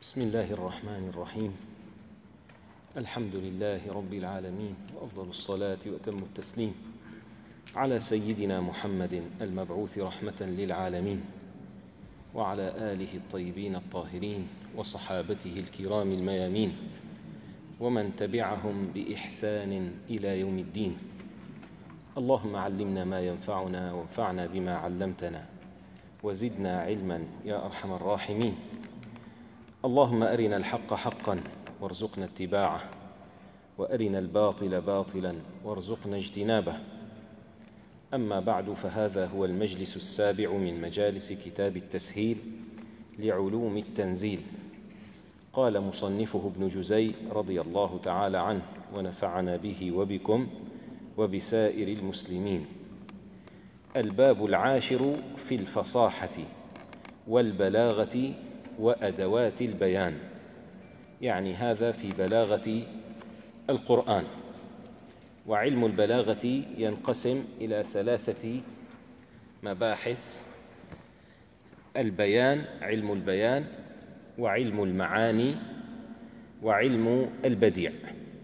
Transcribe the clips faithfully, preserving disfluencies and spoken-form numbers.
بسم الله الرحمن الرحيم. الحمد لله رب العالمين، وأفضل الصلاة وأتم التسليم على سيدنا محمد المبعوث رحمة للعالمين، وعلى آله الطيبين الطاهرين وصحابته الكرام الميامين، ومن تبعهم بإحسان إلى يوم الدين. اللهم علمنا ما ينفعنا وانفعنا بما علمتنا وزدنا علما يا أرحم الراحمين. اللهم أرنا الحق حقا وارزقنا اتباعه، وأرنا الباطل باطلا وارزقنا اجتنابه. أما بعد، فهذا هو المجلس السابع من مجالس كتاب التسهيل لعلوم التنزيل. قال مصنفه ابن جزي رضي الله تعالى عنه ونفعنا به وبكم وبسائر المسلمين. الباب العاشر في الفصاحة والبلاغة وأدوات البيان، يعني هذا في بلاغة القرآن. وعلم البلاغة ينقسم إلى ثلاثة مباحث: البيان، علم البيان، وعلم المعاني، وعلم البديع.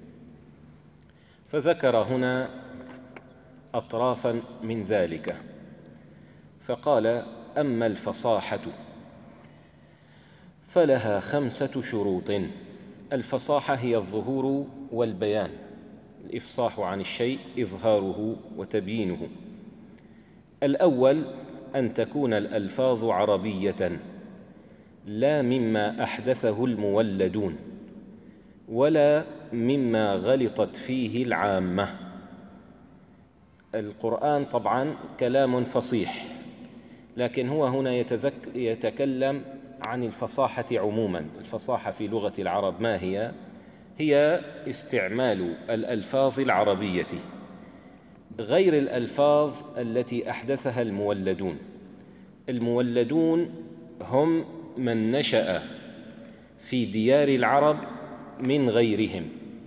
فذكر هنا أطرافا من ذلك، فقال: أما الفصاحة فلها خمسة شروط. الفصاحة هي الظهور والبيان، الإفصاح عن الشيء إظهاره وتبيينه. الأول أن تكون الألفاظ عربية، لا مما أحدثه المولدون ولا مما غلطت فيه العامة. القرآن طبعا كلام فصيح، لكن هو هنا يتكلم عن الفصاحة عموما. الفصاحة في لغة العرب ما هي؟ هي استعمال الألفاظ العربية غير الألفاظ التي أحدثها المولدون. المولدون هم من نشأ في ديار العرب من غيرهم،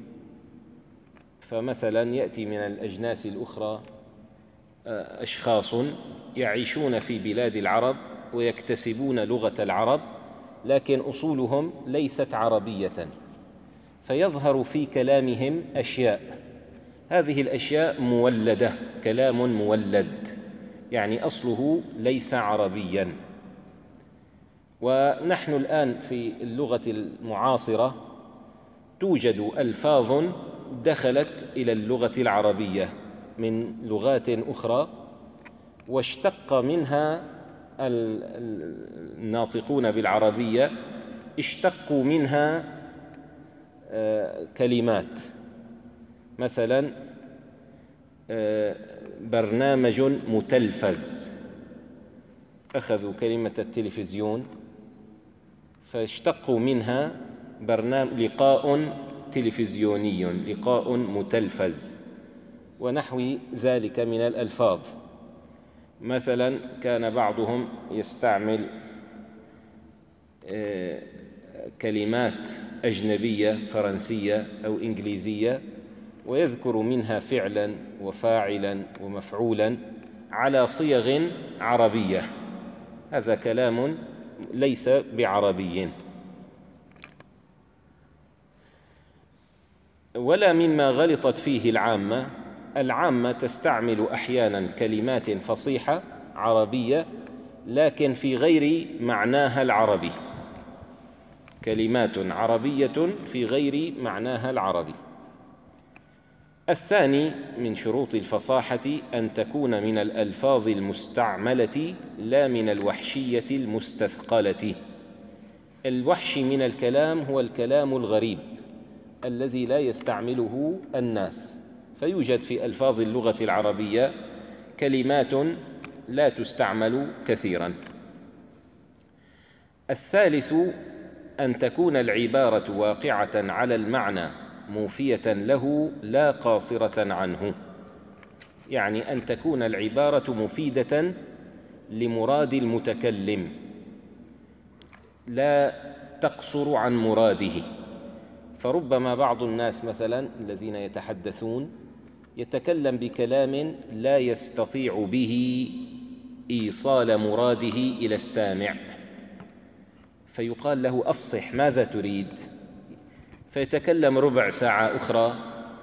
فمثلا يأتي من الأجناس الأخرى أشخاص يعيشون في بلاد العرب ويكتسبون لغة العرب، لكن أصولهم ليست عربية، فيظهر في كلامهم أشياء، هذه الأشياء مولدة، كلام مولد، يعني أصله ليس عربيا. ونحن الآن في اللغة المعاصرة توجد ألفاظ دخلت إلى اللغة العربية من لغات أخرى، واشتق منها الناطقون بالعربية، اشتقوا منها كلمات، مثلا برنامج متلفز، أخذوا كلمة التلفزيون فاشتقوا منها برنامج لقاء تلفزيوني، لقاء متلفز، ونحو ذلك من الألفاظ. مثلا كان بعضهم يستعمل كلمات أجنبية فرنسية أو إنجليزية ويذكر منها فعلا وفاعلا ومفعولا على صيغ عربية، هذا كلام ليس بعربي. ولا مما غلطت فيه العامة. العامة تستعمل أحيانا كلمات فصيحة عربية لكن في غير معناها العربي، كلمات عربية في غير معناها العربي. الثاني من شروط الفصاحة أن تكون من الألفاظ المستعملة لا من الوحشية المستثقلة. الوحش من الكلام هو الكلام الغريب الذي لا يستعمله الناس، فيوجد في ألفاظ اللغة العربية كلمات لا تستعمل كثيرا. الثالث أن تكون العبارة واقعة على المعنى موفية له لا قاصرة عنه، يعني أن تكون العبارة مفيدة لمراد المتكلم لا تقصر عن مراده. فربما بعض الناس مثلا الذين يتحدثون يتكلم بكلام لا يستطيع به إيصال مراده إلى السامع، فيقال له أفصح ماذا تريد؟ فيتكلم ربع ساعة أخرى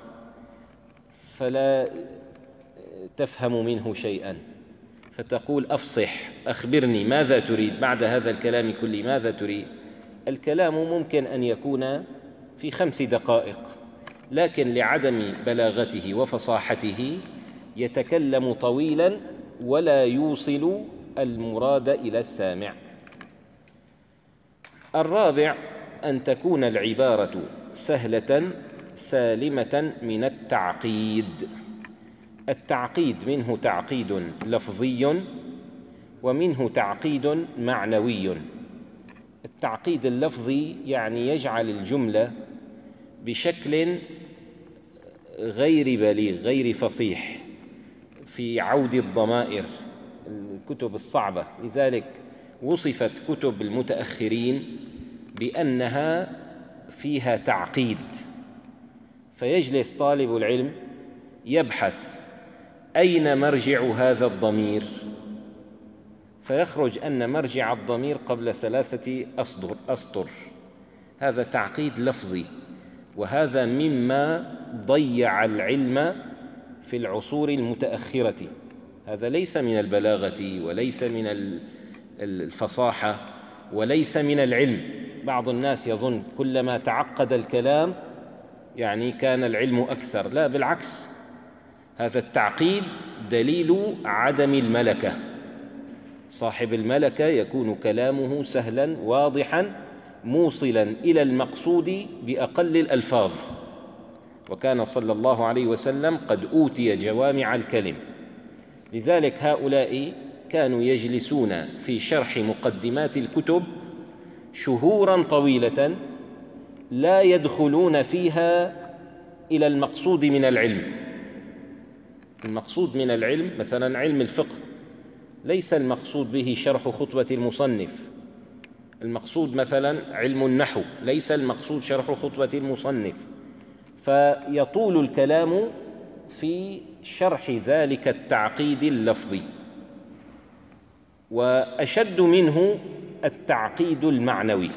فلا تفهم منه شيئا، فتقول أفصح، أخبرني ماذا تريد بعد هذا الكلام كله، ماذا تريد؟ الكلام ممكن أن يكون في خمس دقائق، لكن لعدم بلاغته وفصاحته يتكلم طويلا ولا يوصل المراد إلى السامع. الرابع أن تكون العبارة سهلة سالمة من التعقيد. التعقيد منه تعقيد لفظي ومنه تعقيد معنوي. التعقيد اللفظي يعني يجعل الجملة بشكل غير بليغ غير فصيح في عود الضمائر، الكتب الصعبة، لذلك وصفت كتب المتأخرين بأنها فيها تعقيد، فيجلس طالب العلم يبحث أين مرجع هذا الضمير، فيخرج أن مرجع الضمير قبل ثلاثة أسطر, أسطر. هذا تعقيد لفظي، وهذا مما ضيع العلم في العصور المتأخرة. هذا ليس من البلاغة وليس من الفصاحة وليس من العلم. بعض الناس يظن كلما تعقد الكلام يعني كان العلم أكثر، لا بالعكس، هذا التعقيد دليل عدم الملكة. صاحب الملكة يكون كلامه سهلا واضحا موصلا إلى المقصود بأقل الألفاظ، وكان صلى الله عليه وسلم قد أوتي جوامع الكلم. لذلك هؤلاء كانوا يجلسون في شرح مقدمات الكتب شهورا طويلة لا يدخلون فيها إلى المقصود من العلم. المقصود من العلم مثلا علم الفقه ليس المقصود به شرح خطبة المصنف، المقصود مثلا علم النحو ليس المقصود شرح خطبة المصنف، فيطول الكلام في شرح ذلك التعقيد اللفظي. وأشد منه التعقيد المعنوي،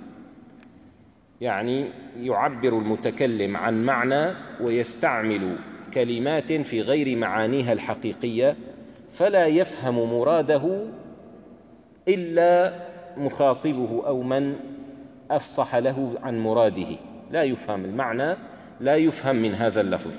يعني يعبر المتكلم عن معنى ويستعمل كلمات في غير معانيها الحقيقية، فلا يفهم مراده إلا مخاطبه أو من أفصح له عن مراده، لا يفهم المعنى، لا يفهم من هذا اللفظ.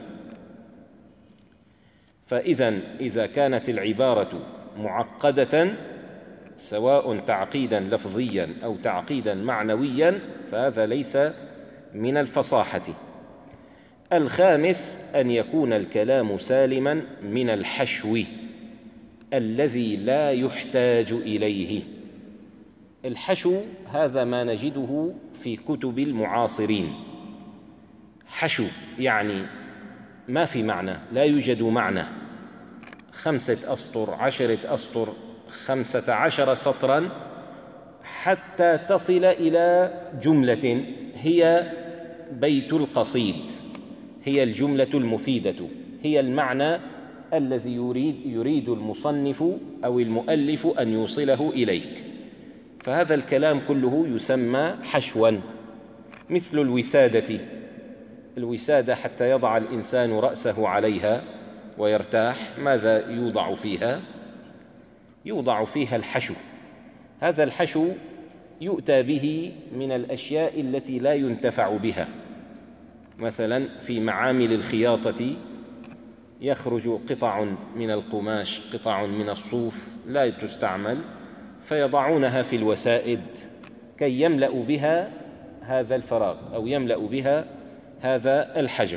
فإذا إذا كانت العبارة معقدة سواء تعقيدا لفظيا أو تعقيدا معنويا فهذا ليس من الفصاحة. الخامس أن يكون الكلام سالما من الحشو الذي لا يحتاج إليه. الحشو هذا ما نجده في كتب المعاصرين، حشو يعني ما في معنى، لا يوجد معنى، خمسة أسطر، عشرة أسطر، خمسة عشر سطرا حتى تصل إلى جملة هي بيت القصيد، هي الجملة المفيدة، هي المعنى الذي يريد, يريد المصنف أو المؤلف أن يوصله إليك. فهذا الكلام كله يسمى حشوا. مثل الوسادة، الوسادة حتى يضع الإنسان رأسه عليها ويرتاح، ماذا يوضع فيها؟ يوضع فيها الحشو. هذا الحشو يؤتى به من الأشياء التي لا ينتفع بها، مثلا في معامل الخياطة يخرج قطع من القماش، قطع من الصوف لا تستعمل، فيضعونها في الوسائد كي يملأوا بها هذا الفراغ أو يملأوا بها هذا الحجم.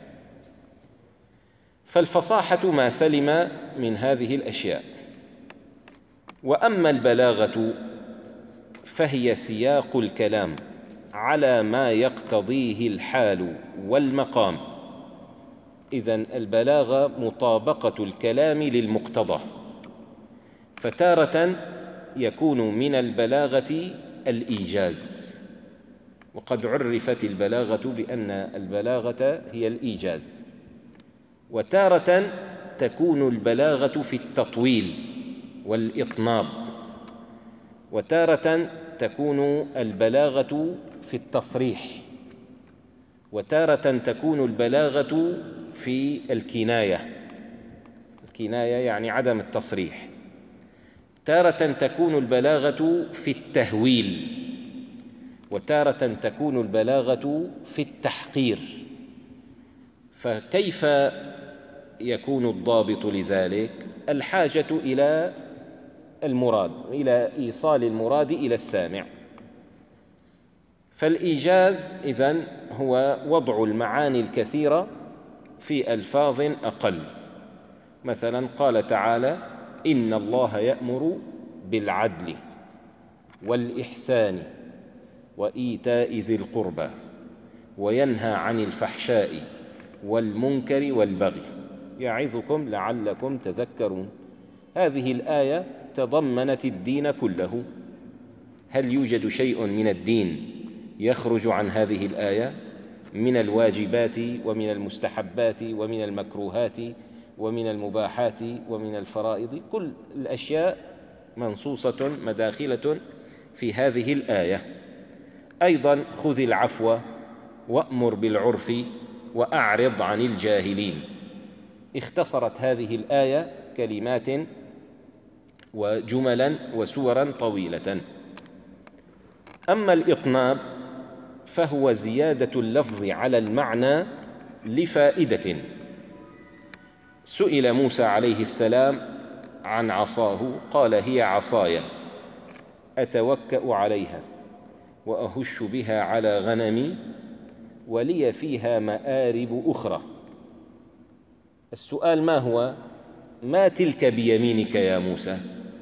فالفصاحة ما سلم من هذه الأشياء. وأما البلاغة فهي سياق الكلام على ما يقتضيه الحال والمقام. إذن البلاغة مطابقة الكلام للمقتضى، فتارة يكون من البلاغة الإيجاز، وقد عرفت البلاغة بأن البلاغة هي الإيجاز. وتارة تكون البلاغة في التطويل والإطناب، وتارة تكون البلاغة في التصريح، وتارة تكون البلاغة في الكناية. الكناية يعني عدم التصريح. تارة تكون البلاغة في التهويل، وتارة تكون البلاغة في التحقير. فكيف يكون الضابط لذلك؟ الحاجة إلى المراد، إلى إيصال المراد إلى السامع. فالإيجاز إذن هو وضع المعاني الكثيرة في ألفاظ أقل. مثلا قال تعالى: إن الله يأمر بالعدل والإحسان وإيتاء ذي القربى وينهى عن الفحشاء والمنكر والبغي يعظكم لعلكم تذكرون. هذه الآية تضمنت الدين كله. هل يوجد شيء من الدين يخرج عن هذه الآية من الواجبات ومن المستحبات ومن المكروهات ومن المباحات ومن الفرائض؟ كل الأشياء منصوصة مداخلة في هذه الآية. أيضا خذ العفو وأمر بالعرف وأعرض عن الجاهلين. اختصرت هذه الآية كلمات وجملا وسورا طويلة. أما الإطناب فهو زيادة اللفظ على المعنى لفائدة. سئل موسى عليه السلام عن عصاه قال: هي عصاي أتوكأ عليها وأهش بها على غنمي ولي فيها مآرب أخرى. السؤال ما هو؟ ما تلك بيمينك يا موسى؟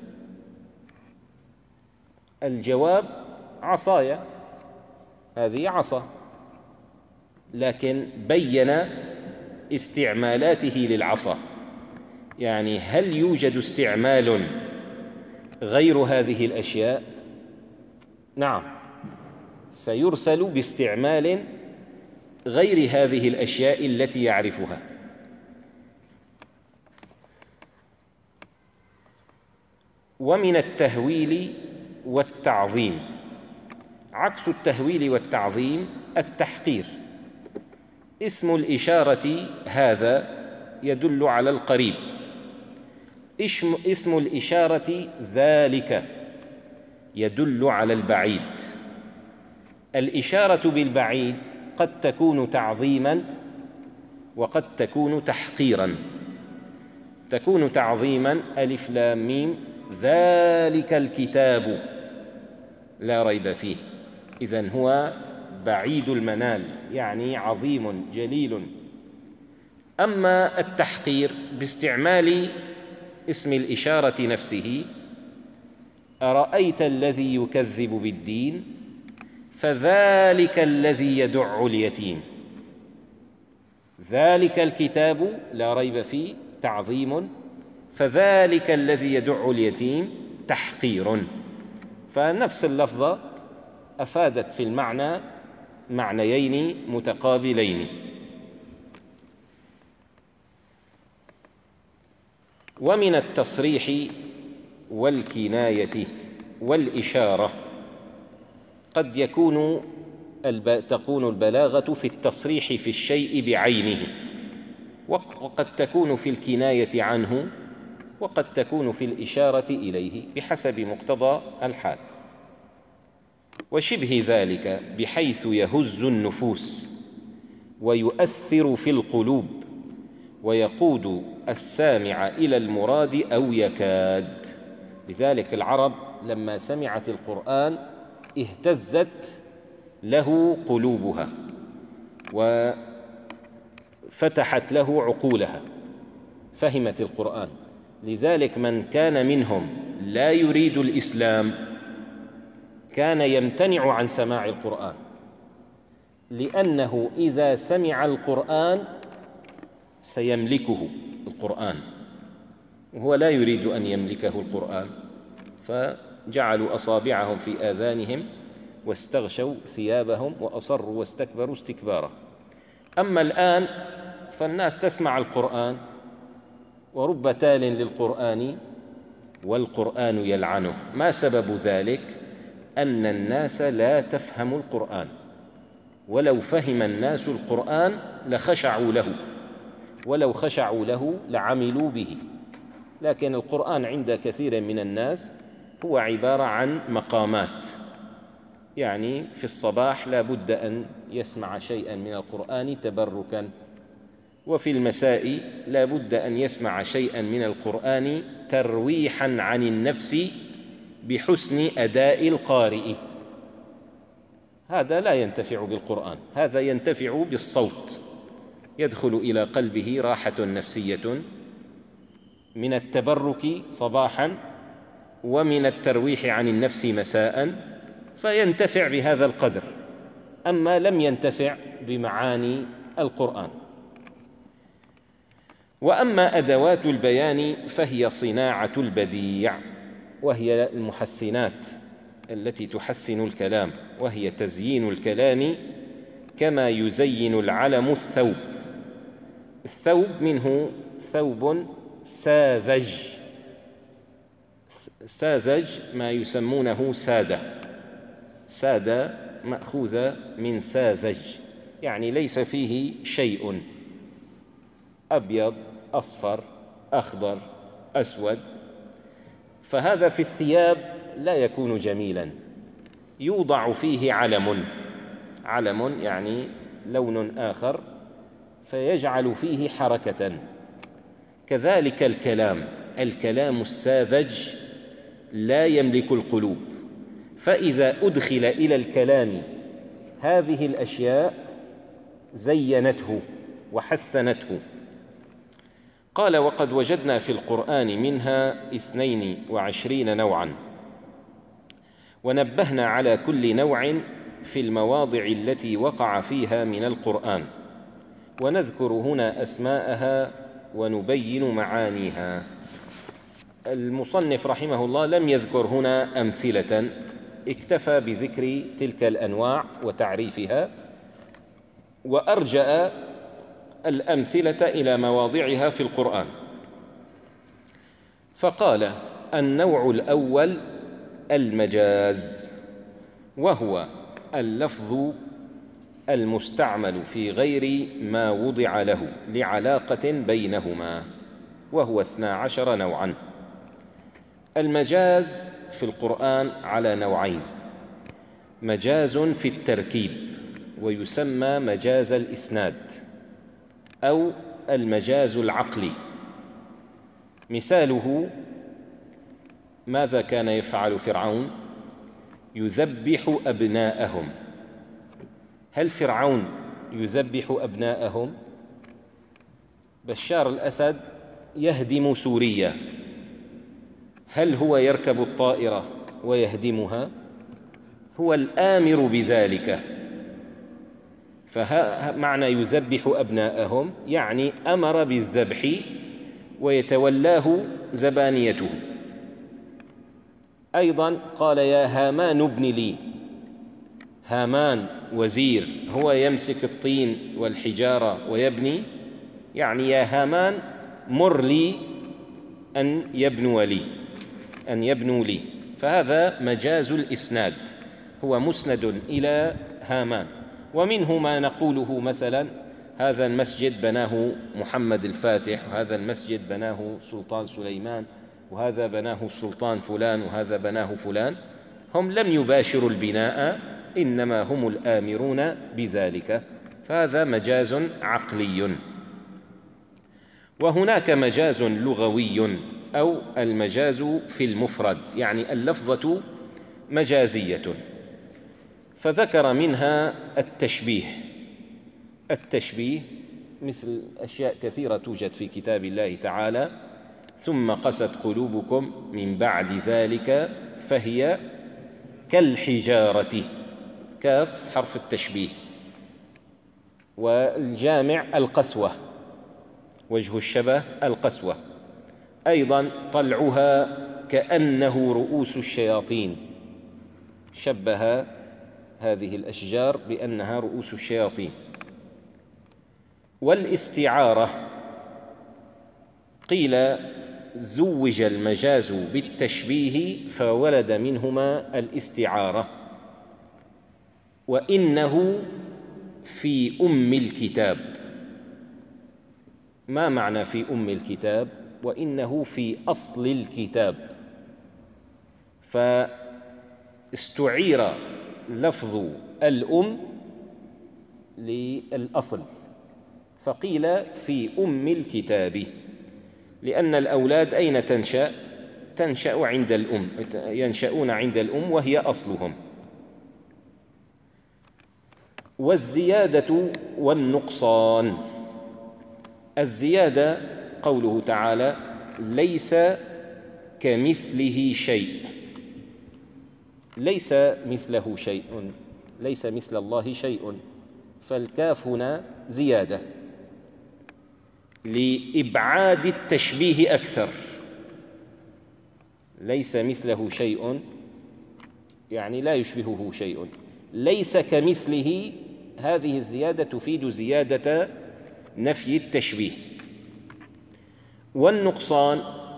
الجواب: عصاي، هذه عصا. لكن بين استعمالاته للعصا، يعني هل يوجد استعمال غير هذه الأشياء؟ نعم، سيرسل باستعمال غير هذه الأشياء التي يعرفها. ومن التهويل والتعظيم. عكس التهويل والتعظيم التحقير. اسم الإشارة هذا يدل على القريب. اسم الإشارة ذلك يدل على البعيد. الإشارة بالبعيد قد تكون تعظيما وقد تكون تحقيرا. تكون تعظيما: ألف لام ميم ذلك الكتاب لا ريب فيه. إذن هو بعيد المنال، يعني عظيم جليل. أما التحقير باستعمال اسم الإشارة نفسه: أرأيت الذي يكذب بالدين فذلك الذي يدع اليتيم. ذلك الكتاب لا ريب فيه تعظيم، فذلك الذي يدع اليتيم تحقير. فنفس اللفظة أفادت في المعنى معنيين متقابلين. ومن التصريح والكناية والإشارة قد يكون الب... تكون البلاغة في التصريح في الشيء بعينه، وقد تكون في الكناية عنه، وقد تكون في الإشارة إليه بحسب مقتضى الحال. وشبه ذلك بحيث يهز النفوس ويؤثر في القلوب ويقود السامع إلى المراد أو يكاد. لذلك العرب لما سمعت القرآن اهتزت له قلوبها وفتحت له عقولها، فهمت القرآن. لذلك من كان منهم لا يريد الإسلام كان يمتنع عن سماع القرآن، لأنه إذا سمع القرآن سيملكه القرآن، وهو لا يريد أن يملكه القرآن، فجعلوا أصابعهم في آذانهم واستغشوا ثيابهم وأصروا واستكبروا استكبارا. أما الآن فالناس تسمع القرآن، ورب تال للقرآن والقرآن يلعنه. ما سبب ذلك؟ أن الناس لا تفهم القرآن، ولو فهم الناس القرآن لخشعوا له، ولو خشعوا له لعملوا به. لكن القرآن عند كثير من الناس هو عبارة عن مقامات، يعني في الصباح لا بد أن يسمع شيئا من القرآن تبركا، وفي المساء لا بد أن يسمع شيئا من القرآن ترويحا عن النفس بحسن أداء القارئ. هذا لا ينتفع بالقرآن، هذا ينتفع بالصوت، يدخل إلى قلبه راحة نفسية من التبرك صباحا ومن الترويح عن النفس مساء، فينتفع بهذا القدر. أما لم ينتفع بمعاني القرآن. وأما أدوات البيان فهي صناعة البديع، وهي المحسنات التي تحسن الكلام، وهي تزيين الكلام كما يزين العلم الثوب. الثوب منه ثوب ساذج، ساذج ما يسمونه سادة، سادة مأخوذة من ساذج، يعني ليس فيه شيء، أبيض أصفر أخضر أسود، فهذا في الثياب لا يكون جميلا، يوضع فيه علم، علم يعني لون آخر فيجعل فيه حركة. كذلك الكلام، الكلام الساذج لا يملك القلوب، فإذا أدخل إلى الكلام هذه الأشياء زينته وحسنته. قال: وقد وجدنا في القرآن منها اثنين وعشرين نوعا، ونبهنا على كل نوع في المواضع التي وقع فيها من القرآن، ونذكر هنا أسماءها ونبين معانيها. المصنف رحمه الله لم يذكر هنا أمثلة، اكتفى بذكر تلك الأنواع وتعريفها، وأرجأ الأمثلة إلى مواضعها في القرآن. فقال: النوع الأول المجاز، وهو اللفظ المستعمل في غير ما وضع له لعلاقة بينهما، وهو اثنا عشر نوعا. المجاز في القرآن على نوعين: مجاز في التركيب ويسمى مجاز الإسناد، أو المجاز العقلي. مثاله: ماذا كان يفعل فرعون؟ يذبح أبناءهم. هل فرعون يذبح أبناءهم؟ بشار الأسد يهدم سوريا، هل هو يركب الطائرة ويهدمها؟ هو الآمر بذلك. فمعنى يذبح أبناءهم يعني أمر بالذبح ويتولاه زبانيته. أيضا قال: يا هامان ابن لي. هامان وزير، هو يمسك الطين والحجارة ويبني، يعني يا هامان مر لي أن يبنوا لي أن يبنوا لي فهذا مجاز الإسناد، هو مسند إلى هامان. ومنه ما نقوله مثلا: هذا المسجد بناه محمد الفاتح، وهذا المسجد بناه سلطان سليمان، وهذا بناه السلطان فلان، وهذا بناه فلان. هم لم يباشروا البناء، إنما هم الآمرون بذلك، فهذا مجاز عقلي. وهناك مجاز لغوي، أو المجاز في المفرد، يعني اللفظة مجازية. فذكر منها التشبيه. التشبيه مثل أشياء كثيرة توجد في كتاب الله تعالى: ثم قست قلوبكم من بعد ذلك فهي كالحجارة، كاف حرف التشبيه. والجامع القسوة، وجه الشبه القسوة. أيضا طلعها كأنه رؤوس الشياطين، شبه هذه الأشجار بأنها رؤوس الشياطين. والاستعارة قيل زوج المجاز بالتشبيه فولد منهما الاستعارة. وإنه في أم الكتاب. ما معنى في أم الكتاب؟ وإنه في أصل الكتاب. فاستعير لفظ الأم للأصل، فقيل في أم الكتاب، لأن الأولاد أين تنشأ؟ تنشأ عند الأم، ينشأون عند الأم وهي أصلهم. والزيادة والنقصان. الزيادة قوله تعالى: ليس كمثله شيء. ليس مثله شيء، ليس مثل الله شيء، فالكاف هنا زيادة لإبعاد التشبيه أكثر. ليس مثله شيء يعني لا يشبهه شيء. ليس كمثله، هذه الزيادة تفيد زيادة نفي التشبيه. والنقصان: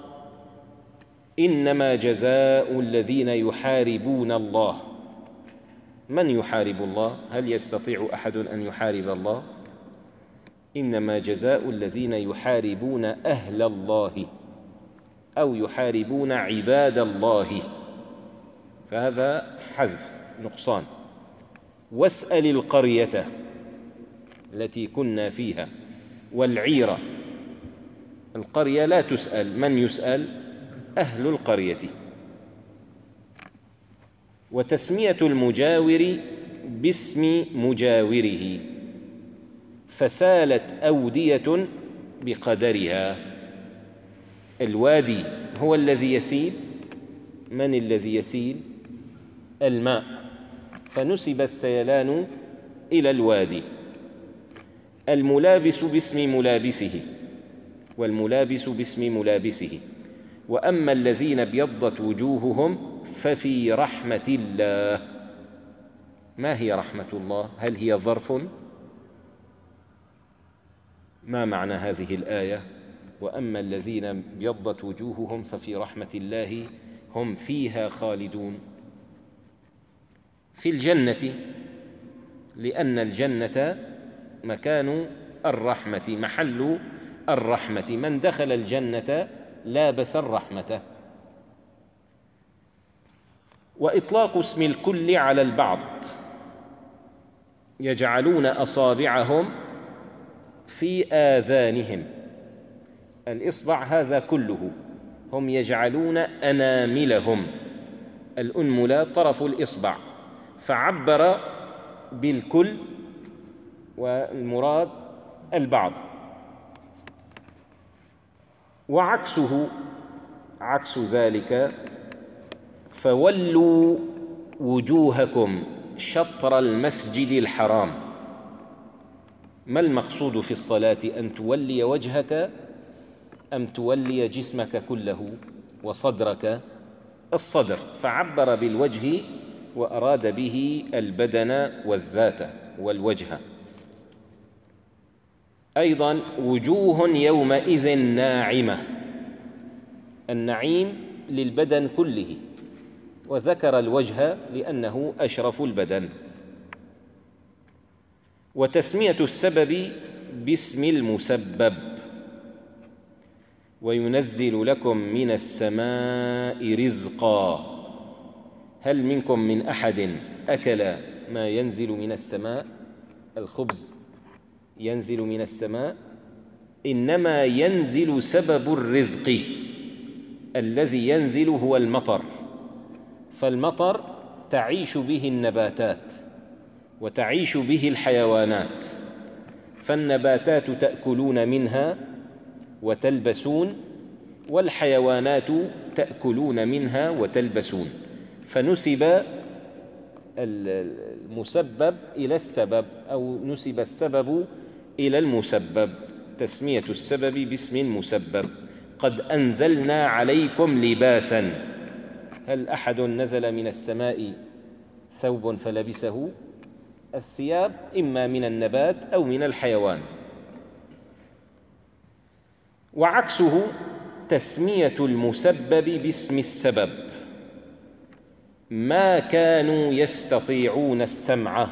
إنما جزاء الذين يحاربون الله. من يحارب الله؟ هل يستطيع أحد أن يحارب الله؟ إنما جزاء الذين يحاربون أهل الله أو يحاربون عباد الله، فهذا حذف نقصان. واسأل القرية التي كنا فيها والعيرة. القرية لا تسأل، من يسأل؟ أهل القرية. وتسمية المجاور باسم مجاوره، فسالت أودية بقدرها. الوادي هو الذي يسيل. من الذي يسيل؟ الماء، فنسب السيلان إلى الوادي. الملابس باسم ملابسه، والملابس باسم ملابسه. وأما الذين ابيضت وجوههم ففي رحمة الله. ما هي رحمة الله؟ هل هي ظرف؟ ما معنى هذه الآية؟ وأما الذين ابيضت وجوههم ففي رحمة الله هم فيها خالدون. في الجنة، لأن الجنة مكان الرحمة، محل الرحمة. من دخل الجنة لابس الرحمة. وإطلاق اسم الكل على البعض، يجعلون أصابعهم في آذانهم. الإصبع هذا كله، هم يجعلون أناملهم. الأنملة طرف الإصبع، فعبر بالكل والمراد البعض. وعكسه، عكس ذلك: فولوا وجوهكم شطر المسجد الحرام. ما المقصود في الصلاة؟ أن تولي وجهك أم تولي جسمك كله وصدرك؟ الصدر، فعبر بالوجه وأراد به البدن والذات والوجه. أيضا: وجوه يومئذ ناعمة. النعيم للبدن كله، وذكر الوجه لأنه أشرف البدن. وتسمية السبب باسم المسبب: وينزل لكم من السماء رزقا. هل منكم من أحد أكل ما ينزل من السماء؟ الخبز ينزل من السماء، إنما ينزل سبب الرزق. الذي ينزل هو المطر، فالمطر تعيش به النباتات وتعيش به الحيوانات، فالنباتات تأكلون منها وتلبسون، والحيوانات تأكلون منها وتلبسون. فنسب المسبب إلى السبب، أو نسب السبب إلى المسبب. تسمية السبب باسم المسبب: قد أنزلنا عليكم لباسا. هل أحد نزل من السماء ثوب فلبسه؟ الثياب إما من النبات أو من الحيوان. وعكسه: تسمية المسبب باسم السبب. ما كانوا يستطيعون السمع.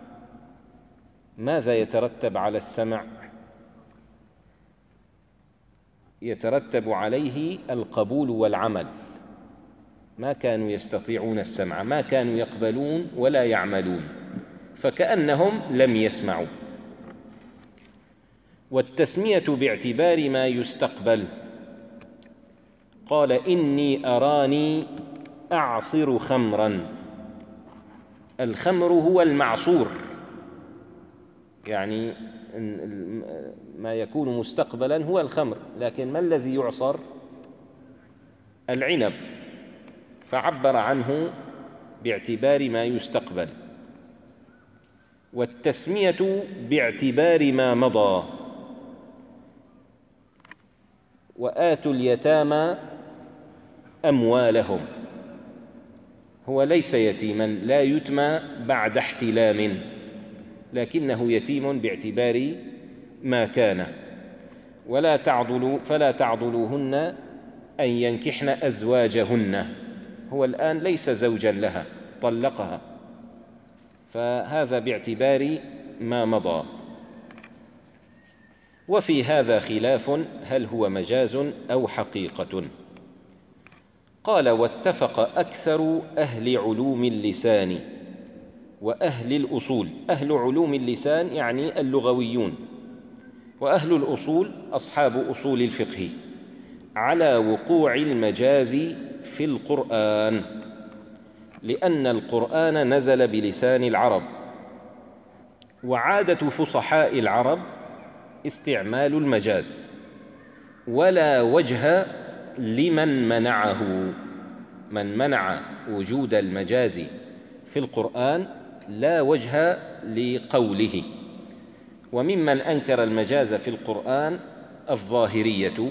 ماذا يترتب على السمع؟ يترتب عليه القبول والعمل. ما كانوا يستطيعون السمع، ما كانوا يقبلون ولا يعملون، فكأنهم لم يسمعوا. والتسمية باعتبار ما يستقبل. قال إني أراني أعصر خمرا. الخمر هو المعصور، يعني ما يكون مستقبلا هو الخمر، لكن ما الذي يعصر؟ العنب، فعبر عنه باعتبار ما يستقبل. والتسمية باعتبار ما مضى. وآتوا اليتامى أموالهم. هو ليس يتيما، لا يتمى بعد احتلام، لكنه يتيم باعتبار ما كان. ولا تعضلوا فلا تعضلوهن أن ينكحن أزواجهن. هو الآن ليس زوجا لها، طلقها، فهذا باعتبار ما مضى. وفي هذا خلاف، هل هو مجاز أو حقيقة؟ قال: واتفق أكثر أهل علوم اللسان وأهل الأصول. أهل علوم اللسان يعني اللغويون، وأهل الأصول أصحاب أصول الفقه، على وقوع المجاز في القرآن، لأن القرآن نزل بلسان العرب، وعادة فصحاء العرب استعمال المجاز، ولا وجه لمن منعه. من منع وجود المجاز في القرآن لا وجه لقوله. وممن أنكر المجاز في القرآن الظاهرية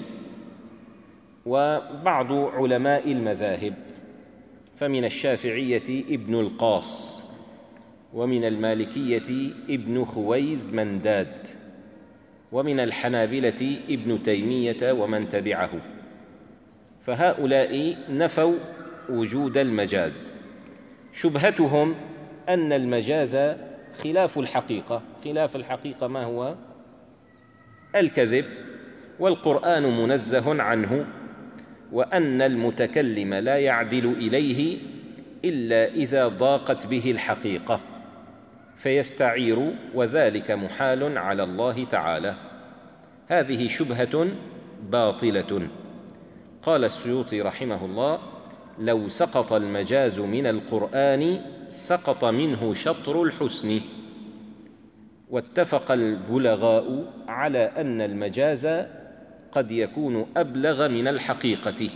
وبعض علماء المذاهب، فمن الشافعية ابن القاص، ومن المالكية ابن خويز منداد، ومن الحنابلة ابن تيمية ومن تبعه. فهؤلاء نفوا وجود المجاز. شبهتهم أن المجاز خلاف الحقيقة. خلاف الحقيقة ما هو؟ الكذب، والقرآن منزه عنه، وأن المتكلم لا يعدل إليه إلا إذا ضاقت به الحقيقة فيستعير، وذلك محال على الله تعالى. هذه شبهة باطلة. قال السيوطي رحمه الله: لو سقط المجاز من القرآن سقط منه شطر الحسن. واتفق البلغاء على أن المجاز قد يكون أبلغ من الحقيقة،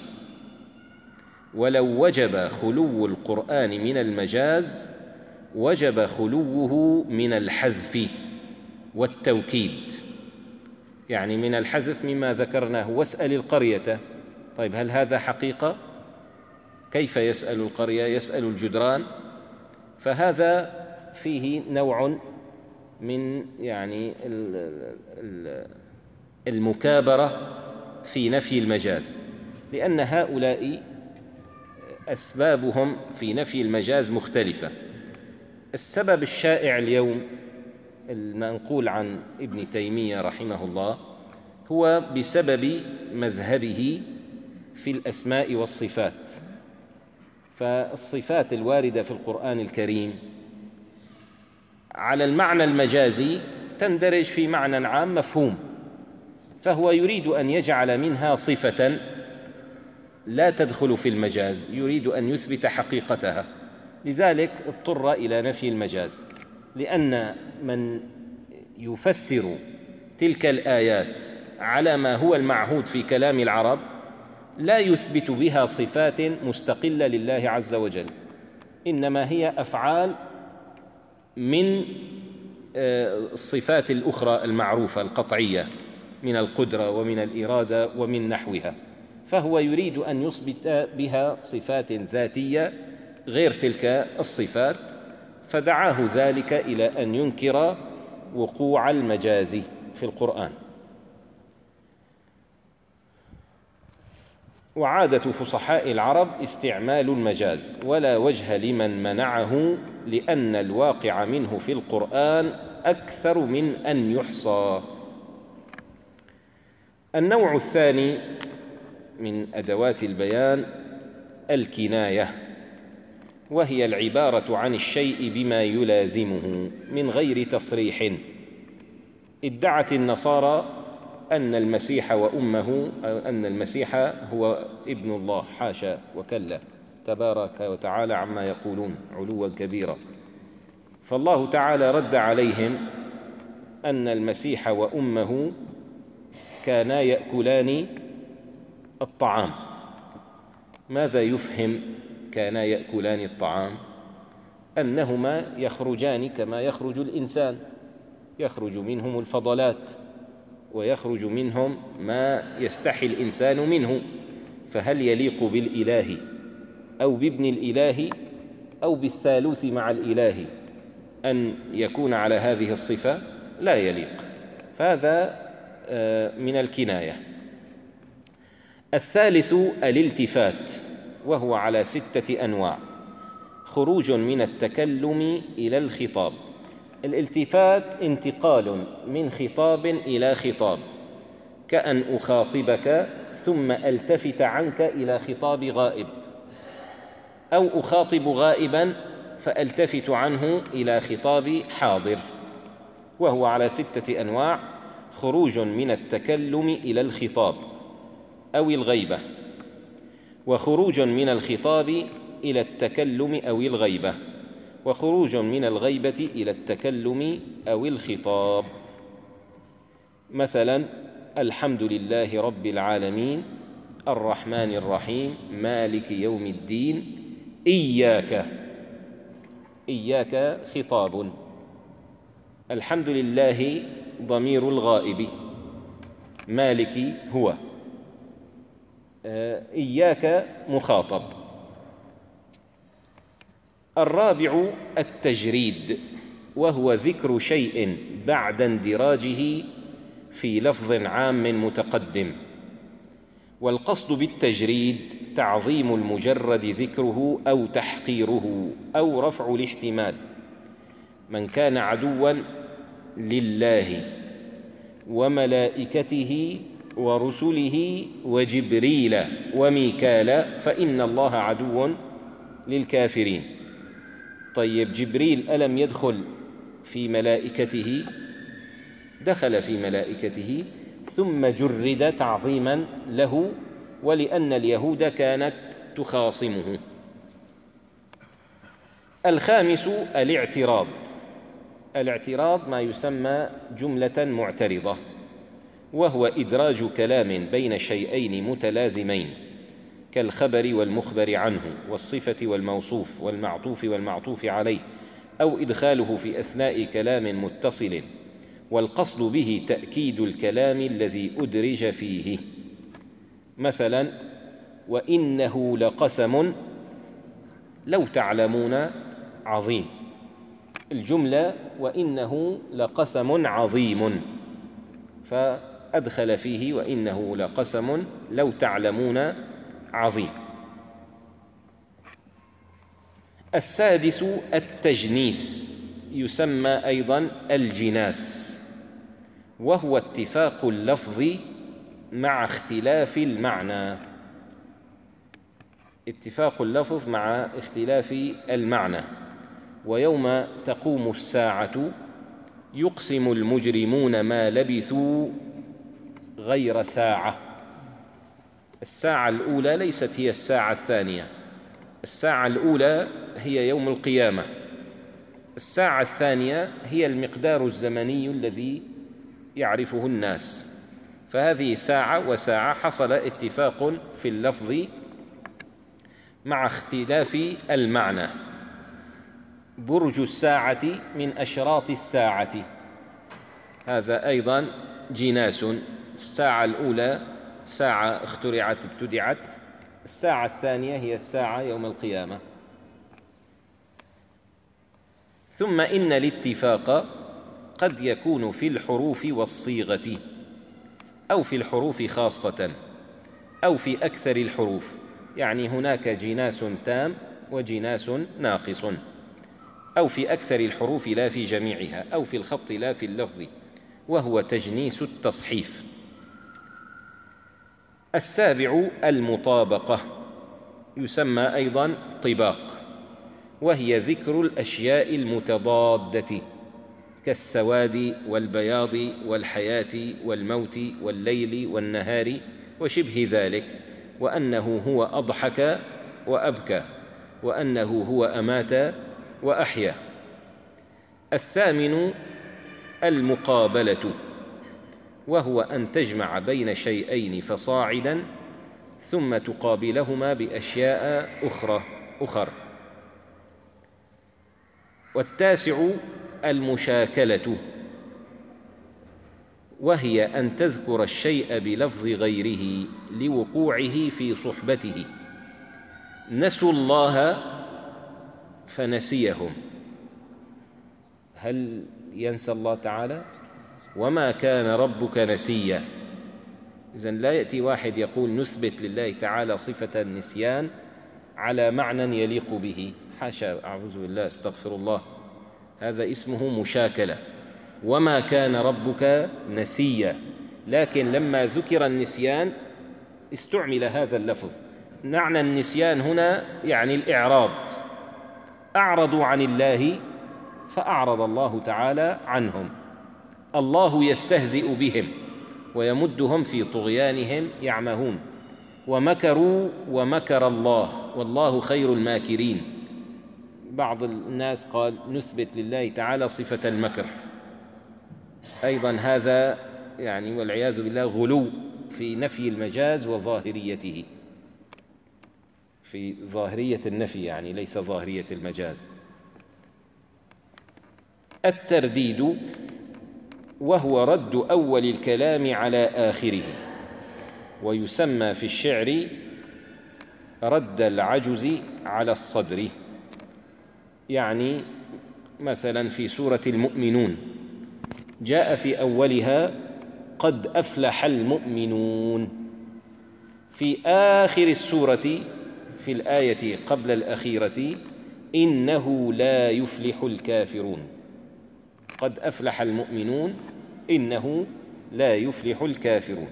ولو وجب خلو القرآن من المجاز وجب خلوه من الحذف والتوكيد. يعني من الحذف مما ذكرناه: واسأل القرية. طيب، هل هذا حقيقة؟ كيف يسأل القرية؟ يسأل الجدران. فهذا فيه نوع من يعني المكابرة في نفي المجاز، لأن هؤلاء أسبابهم في نفي المجاز مختلفة. السبب الشائع اليوم المنقول عن ابن تيمية رحمه الله هو بسبب مذهبه في الأسماء والصفات. فالصفات الواردة في القرآن الكريم على المعنى المجازي تندرج في معنى عام مفهوم، فهو يريد أن يجعل منها صفة لا تدخل في المجاز، يريد أن يثبت حقيقتها، لذلك اضطر إلى نفي المجاز. لأن من يفسر تلك الآيات على ما هو المعهود في كلام العرب لا يثبت بها صفات مستقلة لله عز وجل، إنما هي أفعال من الصفات الأخرى المعروفة القطعية من القدرة ومن الإرادة ومن نحوها، فهو يريد أن يثبت بها صفات ذاتية غير تلك الصفات، فدعاه ذلك إلى أن ينكر وقوع المجاز في القرآن. وعادة فصحاء العرب استعمال المجاز، ولا وجه لمن منعه، لأن الواقع منه في القرآن أكثر من أن يحصى. النوع الثاني من أدوات البيان الكناية، وهي العبارة عن الشيء بما يلازمه من غير تصريح. ادعت النصارى أن المسيح وأمه أن المسيح هو ابن الله، حاشا وكلا، تبارك وتعالى عما يقولون علوا كبيرا. فالله تعالى رد عليهم أن المسيح وأمه كانا يأكلان الطعام. ماذا يفهم كانا يأكلان الطعام؟ أنهما يخرجان كما يخرج الإنسان، يخرج منهم الفضلات ويخرج منهم ما يستحي الإنسان منه. فهل يليق بالإله أو بابن الإله أو بالثالوث مع الإله أن يكون على هذه الصفة؟ لا يليق. فهذا من الكناية. الثالث الالتفات، وهو على ستة أنواع: خروج من التكلم إلى الخطاب. الالتفات انتقال من خطاب إلى خطاب، كأن أخاطبك ثم ألتفت عنك إلى خطاب غائب، أو أخاطب غائبا فألتفت عنه إلى خطاب حاضر، وهو على ستة أنواع: خروج من التكلم إلى الخطاب أو الغيبة، وخروج من الخطاب إلى التكلم أو الغيبة، وخروج من الغيبة إلى التكلم أو الخطاب. مثلا: الحمد لله رب العالمين الرحمن الرحيم مالك يوم الدين إياك. إياك خطاب، الحمد لله ضمير الغائب، مالك هو، إياك مخاطب. الرابع التجريد، وهو ذكر شيء بعد اندراجه في لفظ عام متقدم. والقصد بالتجريد تعظيم المجرد ذكره أو تحقيره أو رفع الاحتمال. من كان عدوا لله وملائكته ورسله وجبريل وميكال فإن الله عدو للكافرين. طيب، جبريل ألم يدخل في ملائكته؟ دخل في ملائكته، ثم جرد تعظيما له، ولأن اليهود كانت تخاصمه. الخامس الاعتراض. الاعتراض ما يسمى جملة معترضة، وهو إدراج كلام بين شيئين متلازمين كالخبر والمخبر عنه، والصفة والموصوف، والمعطوف والمعطوف عليه، أو إدخاله في أثناء كلام متصل، والقصد به تأكيد الكلام الذي أدرج فيه. مثلا: وإنه لقسم لو تعلمون عظيم. الجملة وإنه لقسم عظيم، فأدخل فيه وإنه لقسم لو تعلمون عظيم. السادس التجنيس، يسمى أيضا الجناس، وهو اتفاق اللفظ مع اختلاف المعنى. اتفاق اللفظ مع اختلاف المعنى. ويوم تقوم الساعة يقسم المجرمون ما لبثوا غير ساعة. الساعة الأولى ليست هي الساعة الثانية، الساعة الأولى هي يوم القيامة، الساعة الثانية هي المقدار الزمني الذي يعرفه الناس. فهذه ساعة وساعة، حصل اتفاق في اللفظ مع اختلاف المعنى. برج الساعة من أشراط الساعة، هذا أيضا جناس. الساعة الأولى ساعة اخترعت ابتدعت، الساعة الثانية هي الساعة يوم القيامة. ثم إن الاتفاق قد يكون في الحروف والصيغة، أو في الحروف خاصة، أو في أكثر الحروف، يعني هناك جناس تام وجناس ناقص، أو في أكثر الحروف لا في جميعها، أو في الخط لا في اللفظ، وهو تجنيس التصحيف. السابع المطابقة، يسمى أيضا طباق، وهي ذكر الأشياء المتضادة كالسواد والبياض والحياة والموت والليل والنهار وشبه ذلك، وأنه هو أضحك وأبكى، وأنه هو أمات وأحيا. الثامن المقابلة، وهو أن تجمع بين شيئين فصاعدا ثم تقابلهما بأشياء أخرى أخر. والتاسع المشاكلة، وهي أن تذكر الشيء بلفظ غيره لوقوعه في صحبته. نسوا الله فنسيهم، هل ينسى الله تعالى؟ وما كان ربك نسيا. إذن لا يأتي واحد يقول نثبت لله تعالى صفة النسيان على معنى يليق به، حاشا، أعوذ بالله، استغفر الله، هذا اسمه مشاكلة. وما كان ربك نسيا، لكن لما ذكر النسيان استعمل هذا اللفظ. معنى النسيان هنا يعني الإعراض، أعرضوا عن الله فأعرض الله تعالى عنهم. الله يستهزئ بهم ويمدهم في طغيانهم يعمهون، ومكروا ومكر الله والله خير الماكرين. بعض الناس قال نثبت لله تعالى صفة المكر، أيضا هذا يعني والعياذ بالله غلو في نفي المجاز وظاهريته، في ظاهرية النفي يعني ليس ظاهرية المجاز. الترديد، وهو رد أول الكلام على آخره، ويسمى في الشعر رد العجز على الصدر. يعني مثلا في سورة المؤمنون جاء في أولها قد أفلح المؤمنون، في آخر السورة في الآية قبل الأخيرة إنه لا يفلح الكافرون. قد أفلح المؤمنون إنه لا يفلح الكافرون.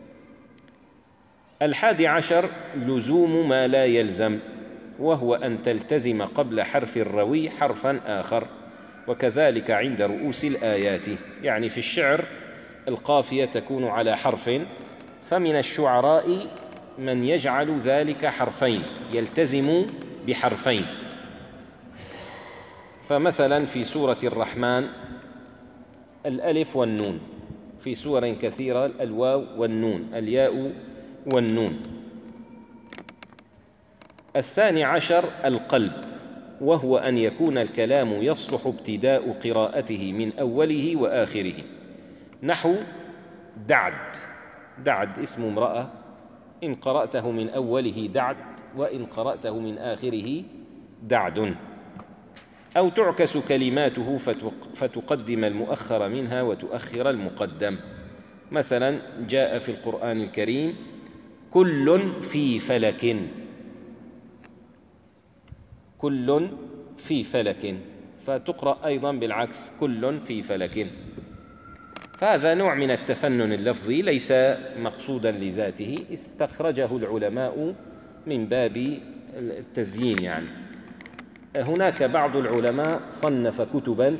الحادي عشر لزوم ما لا يلزم، وهو أن تلتزم قبل حرف الروي حرفا آخر، وكذلك عند رؤوس الآيات. يعني في الشعر القافية تكون على حرف، فمن الشعراء من يجعل ذلك حرفين، يلتزم بحرفين. فمثلا في سورة الرحمن الألف والنون، في سور كثيرة الواو والنون، الياء والنون. الثاني عشر القلب، وهو أن يكون الكلام يصلح ابتداء قراءته من أوله وآخره، نحو دعد. دعد اسم امرأة، إن قرأته من أوله دعد، وإن قرأته من آخره دعد. أو تعكس كلماته فتقدم المؤخر منها وتؤخر المقدم. مثلا جاء في القرآن الكريم كل في فلك، كل في فلك، فتقرأ أيضا بالعكس كل في فلك. فهذا نوع من التفنن اللفظي ليس مقصودا لذاته، استخرجه العلماء من باب التزيين. يعني هناك بعض العلماء صنف كتبا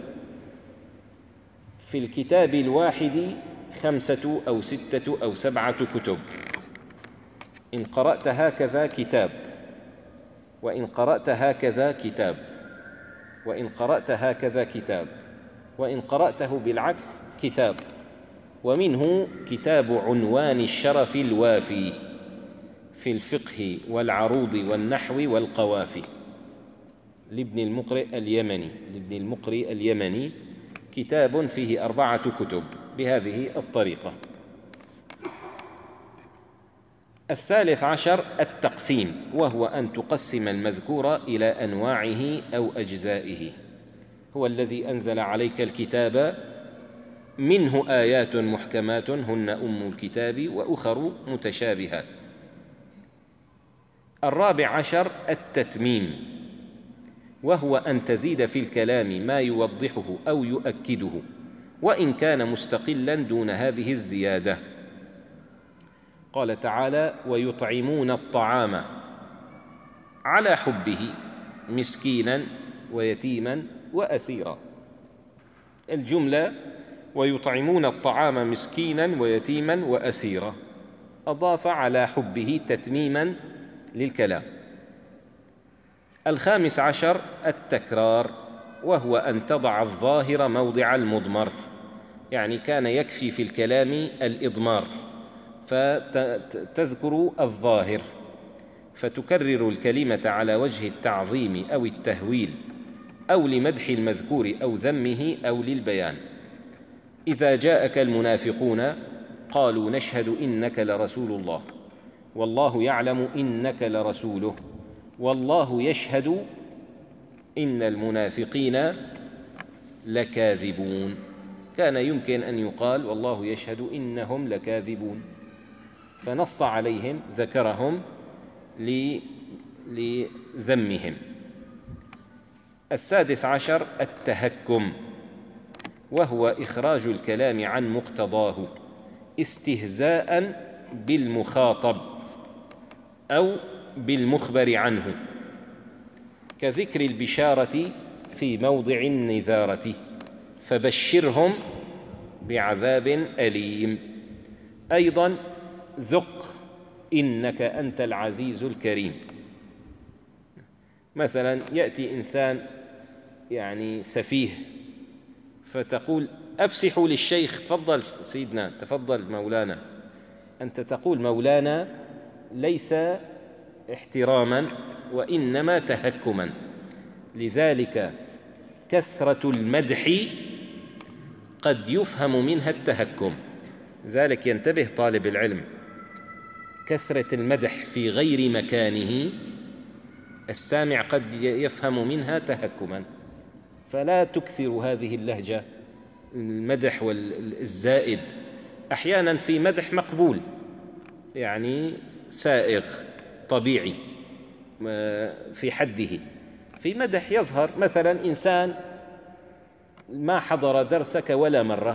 في الكتاب الواحد خمسة أو ستة أو سبعة كتب، إن قرأت هكذا كتاب، وإن قرأت هكذا كتاب، وإن قرأت هكذا كتاب، وإن قرأته بالعكس كتاب. ومنه كتاب عنوان الشرف الوافي في الفقه والعروض والنحو والقوافي لابن المقرئ اليمني، لابن المقرئ اليمني كتاب فيه أربعة كتب بهذه الطريقة. الثالث عشر التقسيم، وهو أن تقسم المذكور إلى أنواعه أو أجزائه. هو الذي أنزل عليك الكتاب منه آيات محكمات هن أم الكتاب وأخر متشابهات. الرابع عشر التتميم، وهو أن تزيد في الكلام ما يوضحه أو يؤكده وإن كان مستقلا دون هذه الزيادة. قال تعالى: ويطعمون الطعام على حبه مسكينا ويتيما وأسيرا. الجملة ويطعمون الطعام مسكينا ويتيما وأسيرا أضاف على حبه تتميما للكلام. الخامس عشر التكرار، وهو أن تضع الظاهر موضع المضمر، يعني كان يكفي في الكلام الإضمار فتذكر الظاهر، فتكرر الكلمة على وجه التعظيم أو التهويل أو لمدح المذكور أو ذمه أو للبيان. إذا جاءك المنافقون قالوا نشهد إنك لرسول الله والله يعلم إنك لرسوله والله يشهد إن المنافقين لكاذبون. كان يمكن أن يقال والله يشهد إنهم لكاذبون، فنص عليهم، ذكرهم لذمهم. السادس عشر التهكم، وهو إخراج الكلام عن مقتضاه استهزاء بالمخاطب أو بالمخبر عنه، كذكر البشارة في موضع النذارة فبشرهم بعذاب أليم. أيضا ذق إنك أنت العزيز الكريم. مثلا يأتي إنسان يعني سفيه فتقول أفسحوا للشيخ، تفضل سيدنا، تفضل مولانا. أنت تقول مولانا ليس احتراما وإنما تهكما. لذلك كثرة المدح قد يفهم منها التهكم، ذلك ينتبه طالب العلم. كثرة المدح في غير مكانه السامع قد يفهم منها تهكما، فلا تكثر هذه اللهجة المدح والزائد. أحيانا في مدح مقبول يعني سائغ طبيعي في حده، في مدح يظهر مثلا إنسان ما حضر درسك ولا مرة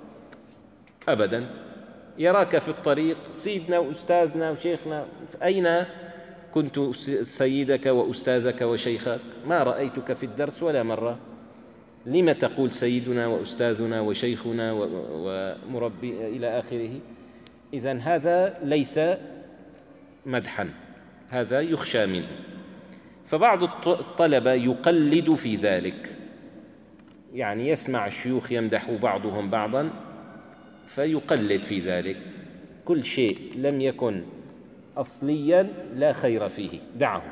أبدا، يراك في الطريق سيدنا وأستاذنا وشيخنا، أين كنت سيدك وأستاذك وشيخك؟ ما رأيتك في الدرس ولا مرة، لم تقول سيدنا وأستاذنا وشيخنا ومربي إلى آخره؟ إذن هذا ليس مدحا، هذا يخشى منه. فبعض الطلبة يقلد في ذلك، يعني يسمع الشيوخ يمدح بعضهم بعضا فيقلد في ذلك. كل شيء لم يكن أصليا لا خير فيه، دعه.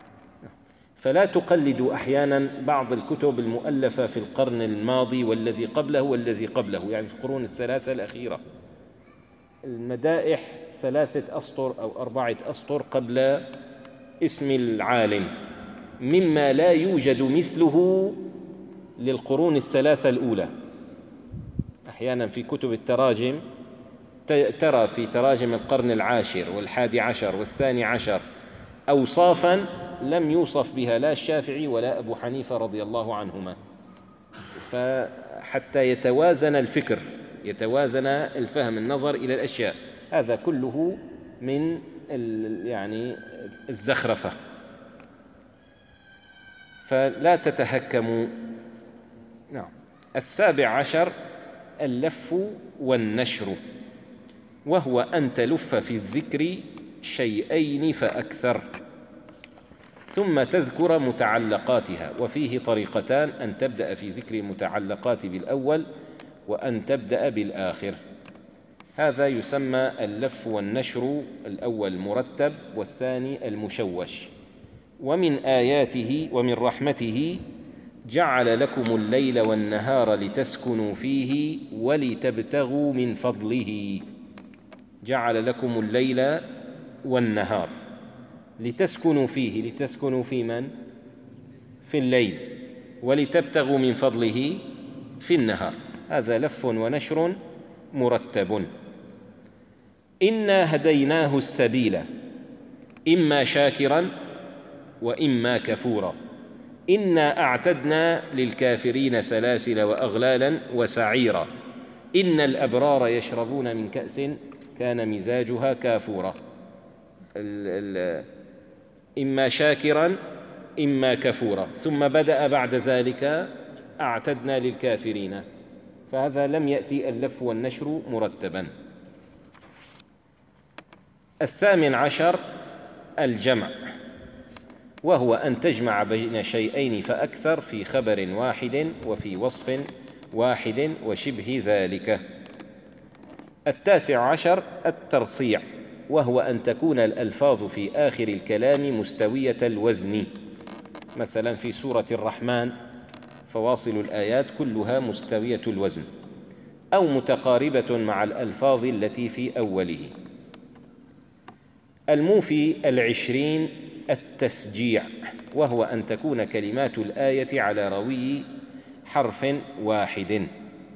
فلا تقلدوا أحيانا بعض الكتب المؤلفة في القرن الماضي والذي قبله والذي قبله، يعني في القرون الثلاثة الأخيرة، المدائح ثلاثة أسطر أو أربعة أسطر قبل اسم العالم، مما لا يوجد مثله للقرون الثلاثة الأولى. أحيانا في كتب التراجم ترى في تراجم القرن العاشر والحادي عشر والثاني عشر أوصافا لم يوصف بها لا الشافعي ولا أبو حنيفة رضي الله عنهما، فحتى يتوازن الفكر، يتوازن الفهم، النظر إلى الأشياء. هذا كله من يعني الزخرفة، فلا تتهكموا. نعم. السابع عشر اللف والنشر، وهو أن تلف في الذكر شيئين فأكثر ثم تذكر متعلقاتها، وفيه طريقتان: أن تبدأ في ذكر المتعلقات بالأول وأن تبدأ بالآخر. هذا يسمى اللف والنشر، الأول مرتب والثاني المشوش. ومن آياته ومن رحمته جعل لكم الليل والنهار لتسكنوا فيه ولتبتغوا من فضله. جعل لكم الليل والنهار لتسكنوا فيه، لتسكنوا في من؟ في الليل، ولتبتغوا من فضله في النهار. هذا لف ونشر مرتب. إنا هديناه السبيل إما شاكرا وإما كفورا. إنا أعتدنا للكافرين سلاسل وأغلالا وسعيرا إن الأبرار يشربون من كأس كان مزاجها كافورا. ال ال إما شاكرا إما كفورا، ثم بدأ بعد ذلك أعتدنا للكافرين، فهذا لم يأتي اللف والنشر مرتبا. الثامن عشر الجمع، وهو أن تجمع بين شيئين فأكثر في خبر واحد وفي وصف واحد وشبه ذلك. التاسع عشر الترصيع، وهو أن تكون الألفاظ في آخر الكلام مستوية الوزن، مثلا في سورة الرحمن فواصل الآيات كلها مستوية الوزن، أو متقاربة مع الألفاظ التي في أوله. الموفي العشرين التسجيع، وهو أن تكون كلمات الآية على روي حرف واحد.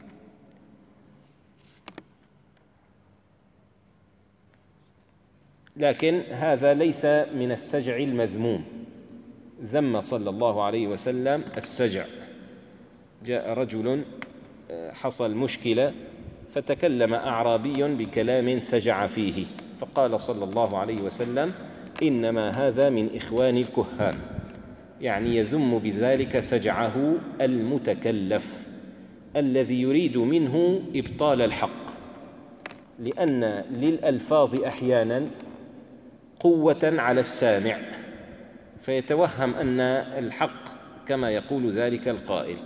لكن هذا ليس من السجع المذموم، ذم صلى الله عليه وسلم السجع. جاء رجل حصل مشكلة فتكلم أعرابي بكلام سجع فيه، فقال صلى الله عليه وسلم إنما هذا من إخوان الكهان، يعني يذم بذلك سجعه المتكلف الذي يريد منه إبطال الحق، لأن للألفاظ أحيانا قوة على السامع فيتوهم أن الحق كما يقول ذلك القائل.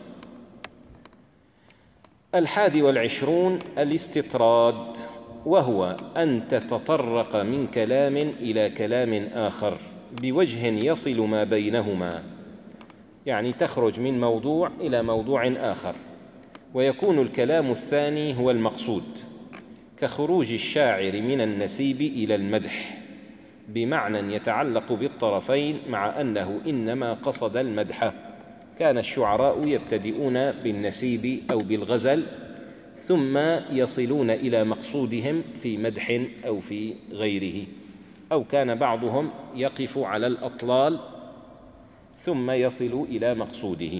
الحادي والعشرون الاستطراد، وهو أن تتطرق من كلام إلى كلام آخر بوجه يصل ما بينهما، يعني تخرج من موضوع إلى موضوع آخر، ويكون الكلام الثاني هو المقصود، كخروج الشاعر من النسيب إلى المدح بمعنى يتعلق بالطرفين، مع أنه إنما قصد المدح. كان الشعراء يبتدئون بالنسيب أو بالغزل ثم يصلون إلى مقصودهم في مدح أو في غيره، أو كان بعضهم يقف على الأطلال ثم يصل إلى مقصوده.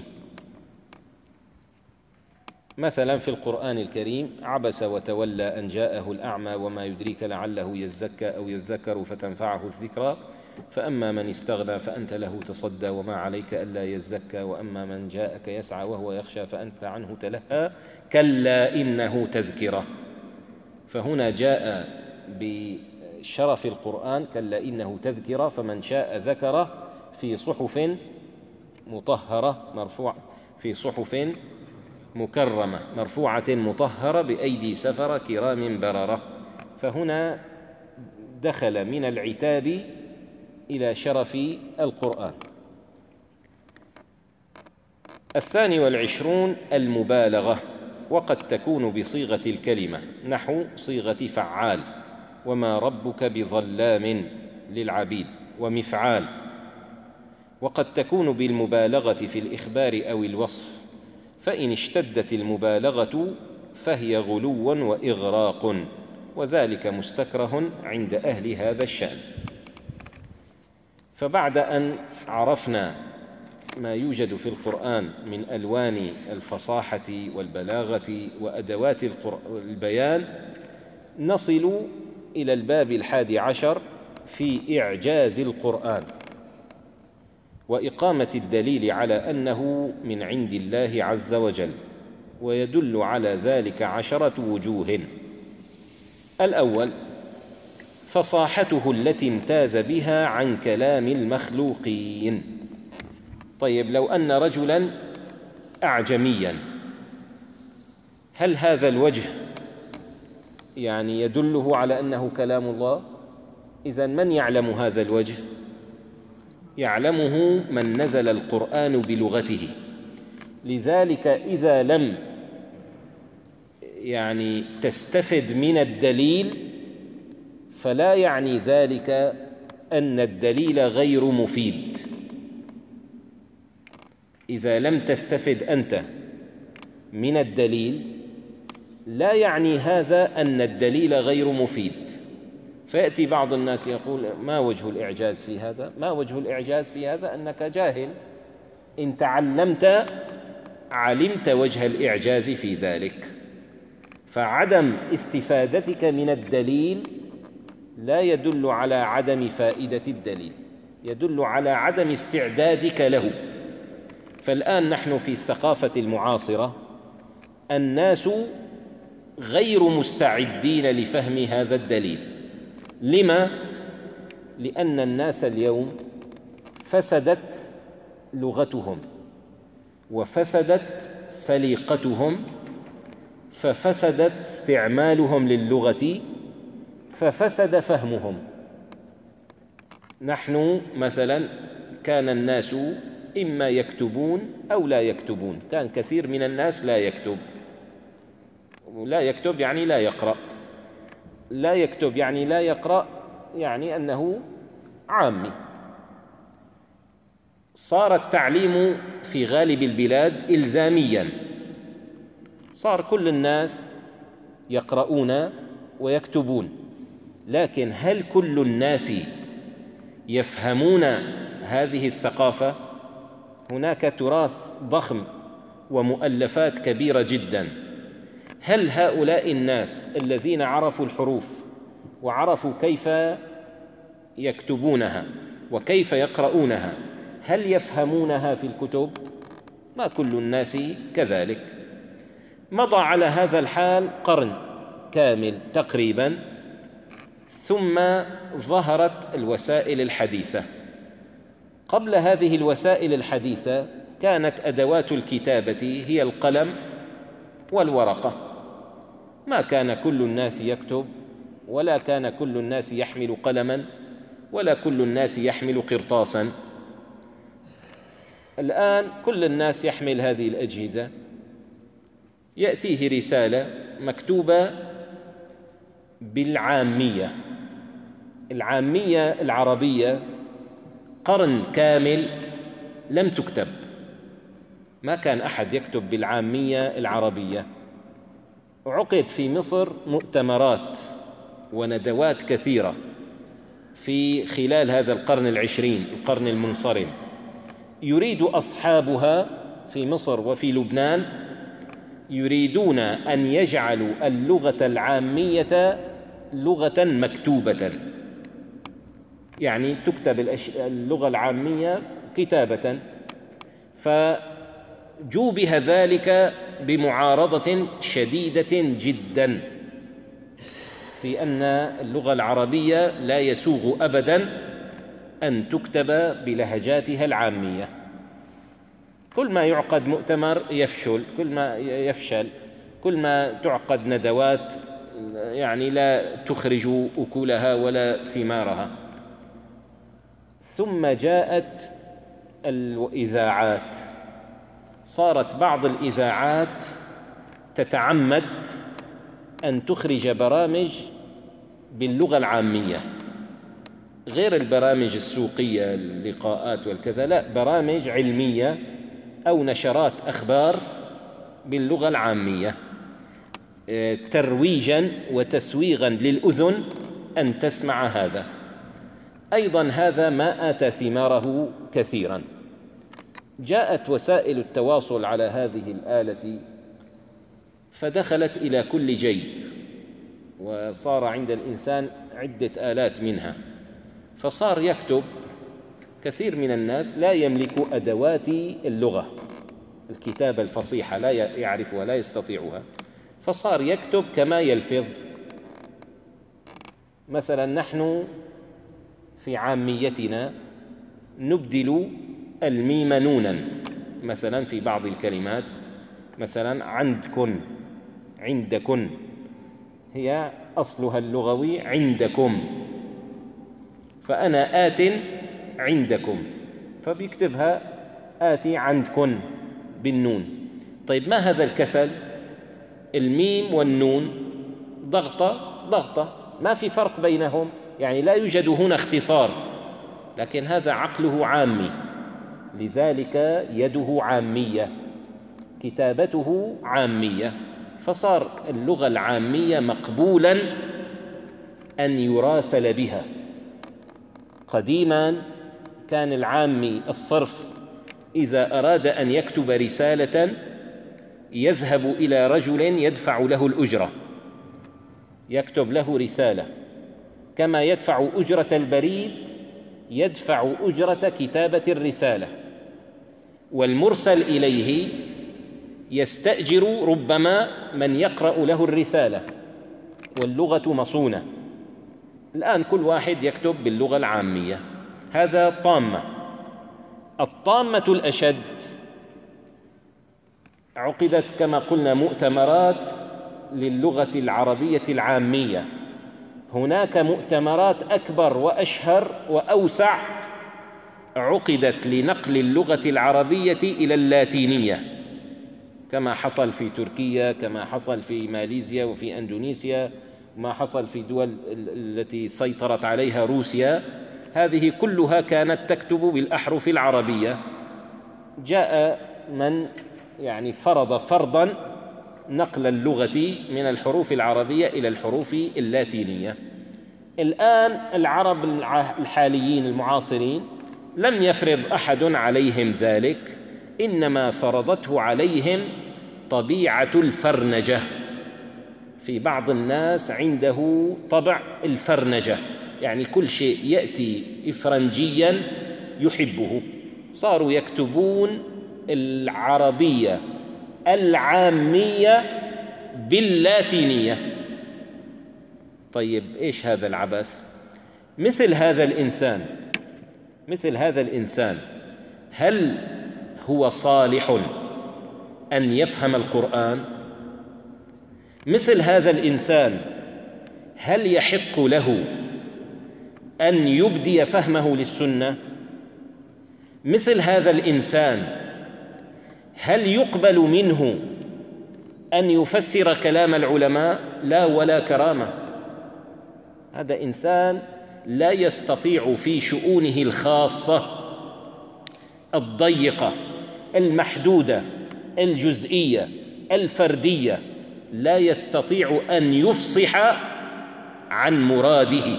مثلا في القرآن الكريم عبس وتولى أن جاءه الأعمى وما يدريك لعله يزكى أو يذكر فتنفعه الذكرى فأما من استغنى فأنت له تصدى وما عليك ألا يزكى وأما من جاءك يسعى وهو يخشى فأنت عنه تلهى كلا إنه تذكرة. فهنا جاء بشرف القرآن كلا إنه تذكرة، فمن شاء ذكره في صحف مطهرة مرفوع في صحف مكرمة مرفوعة مطهرة بأيدي سفرة كرام بررة. فهنا دخل من العتاب إلى شرف القرآن. الثاني والعشرون المبالغة، وقد تكون بصيغة الكلمة نحو صيغة فعال وما ربك بظلام للعبيد ومفعال، وقد تكون بالمبالغة في الإخبار أو الوصف، فإن اشتدت المبالغة فهي غلو وإغراق، وذلك مستكره عند أهل هذا الشأن. فبعد أن عرفنا ما يوجد في القرآن من ألوان الفصاحة والبلاغة وأدوات البيان، نصل إلى الباب الحادي عشر في إعجاز القرآن وإقامة الدليل على أنه من عند الله عز وجل، ويدل على ذلك عشرة وجوه. الأول فصاحته التي امتاز بها عن كلام المخلوقين. طيب لو أن رجلا أعجميا، هل هذا الوجه يعني يدله على أنه كلام الله؟ إذن من يعلم هذا الوجه؟ يعلمه من نزل القرآن بلغته. لذلك إذا لم يعني تستفد من الدليل فلا يعني ذلك أن الدليل غير مفيد. إذا لم تستفد أنت من الدليل لا يعني هذا أن الدليل غير مفيد. فيأتي بعض الناس يقول ما وجه الإعجاز في هذا؟ ما وجه الإعجاز في هذا؟ أنك جاهل. إن تعلمت علمت وجه الإعجاز في ذلك. فعدم استفادتك من الدليل لا يدل على عدم فائدة الدليل، يدل على عدم استعدادك له. فالآن نحن في الثقافة المعاصرة الناس غير مستعدين لفهم هذا الدليل. لما؟ لأن الناس اليوم فسدت لغتهم وفسدت سليقتهم، ففسدت استعمالهم للغة، ففسد فهمهم. نحن مثلا كان الناس إما يكتبون أو لا يكتبون، كان كثير من الناس لا يكتب. لا يكتب يعني لا يقرأ، لا يكتب يعني لا يقرأ، يعني أنه عامي. صار التعليم في غالب البلاد إلزامياً، صار كل الناس يقرؤون ويكتبون، لكن هل كل الناس يفهمون هذه الثقافة؟ هناك تراث ضخم ومؤلفات كبيرة جداً. هل هؤلاء الناس الذين عرفوا الحروف وعرفوا كيف يكتبونها وكيف يقرؤونها هل يفهمونها في الكتب؟ ما كل الناس كذلك. مضى على هذا الحال قرن كامل تقريبا، ثم ظهرت الوسائل الحديثة. قبل هذه الوسائل الحديثة كانت أدوات الكتابة هي القلم والورقة. ما كان كل الناس يكتب، ولا كان كل الناس يحمل قلما، ولا كل الناس يحمل قرطاسا. الآن كل الناس يحمل هذه الأجهزة، يأتيه رسالة مكتوبة بالعامية. العامية العربية قرن كامل لم تكتب، ما كان أحد يكتب بالعامية العربية. عقد في مصر مؤتمرات وندوات كثيرة في خلال هذا القرن العشرين، القرن المنصرم، يريد أصحابها في مصر وفي لبنان يريدون أن يجعلوا اللغة العامية لغة مكتوبة، يعني تكتب اللغة العامية كتابة. فجوبه ذلك بمعارضة شديدة جدا في أن اللغة العربية لا يسوغ أبدا أن تكتب بلهجاتها العامية. كل ما يعقد مؤتمر يفشل، كل ما يفشل، كل ما تعقد ندوات يعني لا تخرج أكلها ولا ثمارها. ثم جاءت الإذاعات، صارت بعض الإذاعات تتعمد أن تخرج برامج باللغة العامية، غير البرامج السوقية اللقاءات والكذا، لا، برامج علمية أو نشرات أخبار باللغة العامية، ترويجاً وتسويغاً للأذن أن تسمع هذا. أيضاً هذا ما آتى ثماره كثيراً. جاءت وسائل التواصل على هذه الآلة فدخلت إلى كل جيب، وصار عند الإنسان عدة آلات منها، فصار يكتب. كثير من الناس لا يملك أدوات اللغة، الكتابة الفصيحة لا يعرف ولا يستطيعها، فصار يكتب كما يلفظ. مثلا نحن في عاميتنا نبدل الميم نونا مثلا في بعض الكلمات، مثلا عندكن، عندكن، هي أصلها اللغوي عندكم، فأنا آت عندكم، فبيكتبها آتي عندكن بالنون. طيب ما هذا الكسل؟ الميم والنون ضغطة ضغطة، ما في فرق بينهم، يعني لا يوجد هنا اختصار، لكن هذا عقله عامي، لذلك يده عامية، كتابته عامية، فصار اللغة العامية مقبولاً أن يراسل بها. قديما كان العامي الصرف إذا أراد أن يكتب رسالة يذهب إلى رجل يدفع له الأجرة، يكتب له رسالة كما يدفع أجرة البريد يدفع أجرة كتابة الرسالة، والمرسل إليه يستأجر ربما من يقرأ له الرسالة، واللغة مصونة. الآن كل واحد يكتب باللغة العامية، هذا طامة. الطامة الأشد، عقدت كما قلنا مؤتمرات للغة العربية العامية. هناك مؤتمرات أكبر وأشهر وأوسع عقدت لنقل اللغة العربية إلى اللاتينية، كما حصل في تركيا، كما حصل في ماليزيا وفي أندونيسيا، ما حصل في دول التي سيطرت عليها روسيا. هذه كلها كانت تكتب بالأحرف العربية. جاء من يعني فرض فرضاً نقل اللغة من الحروف العربية إلى الحروف اللاتينية. الآن العرب الحاليين المعاصرين لم يفرض أحد عليهم ذلك، إنما فرضته عليهم طبيعة الفرنجة. في بعض الناس عنده طبع الفرنجة، يعني كل شيء يأتي إفرنجياً يحبه. صاروا يكتبون العربية العامية باللاتينية. طيب إيش هذا العبث؟ مثل هذا الإنسان مثل هذا الإنسان هل هو صالح أن يفهم القرآن؟ مثل هذا الإنسان هل يحق له أن يبدي فهمه للسنة؟ مثل هذا الإنسان هل يقبل منه أن يفسر كلام العلماء؟ لا ولا كرامة. هذا إنسان لا يستطيع في شؤونه الخاصة الضيقة المحدودة الجزئية الفردية، لا يستطيع أن يفصح عن مراده.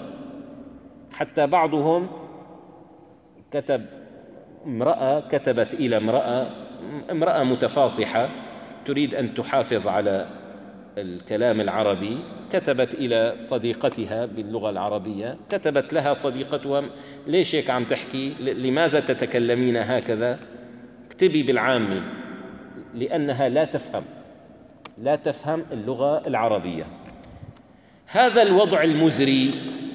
حتى بعضهم كتب، امرأة كتبت إلى امرأة امرأة متفاصحة تريد أن تحافظ على الكلام العربي، كتبت إلى صديقتها باللغة العربية، كتبت لها صديقتها: ليش هيك عم تحكي؟ لماذا تتكلمين هكذا؟ اكتبي بالعامي، لأنها لا تفهم لا تفهم اللغة العربية. هذا الوضع المزري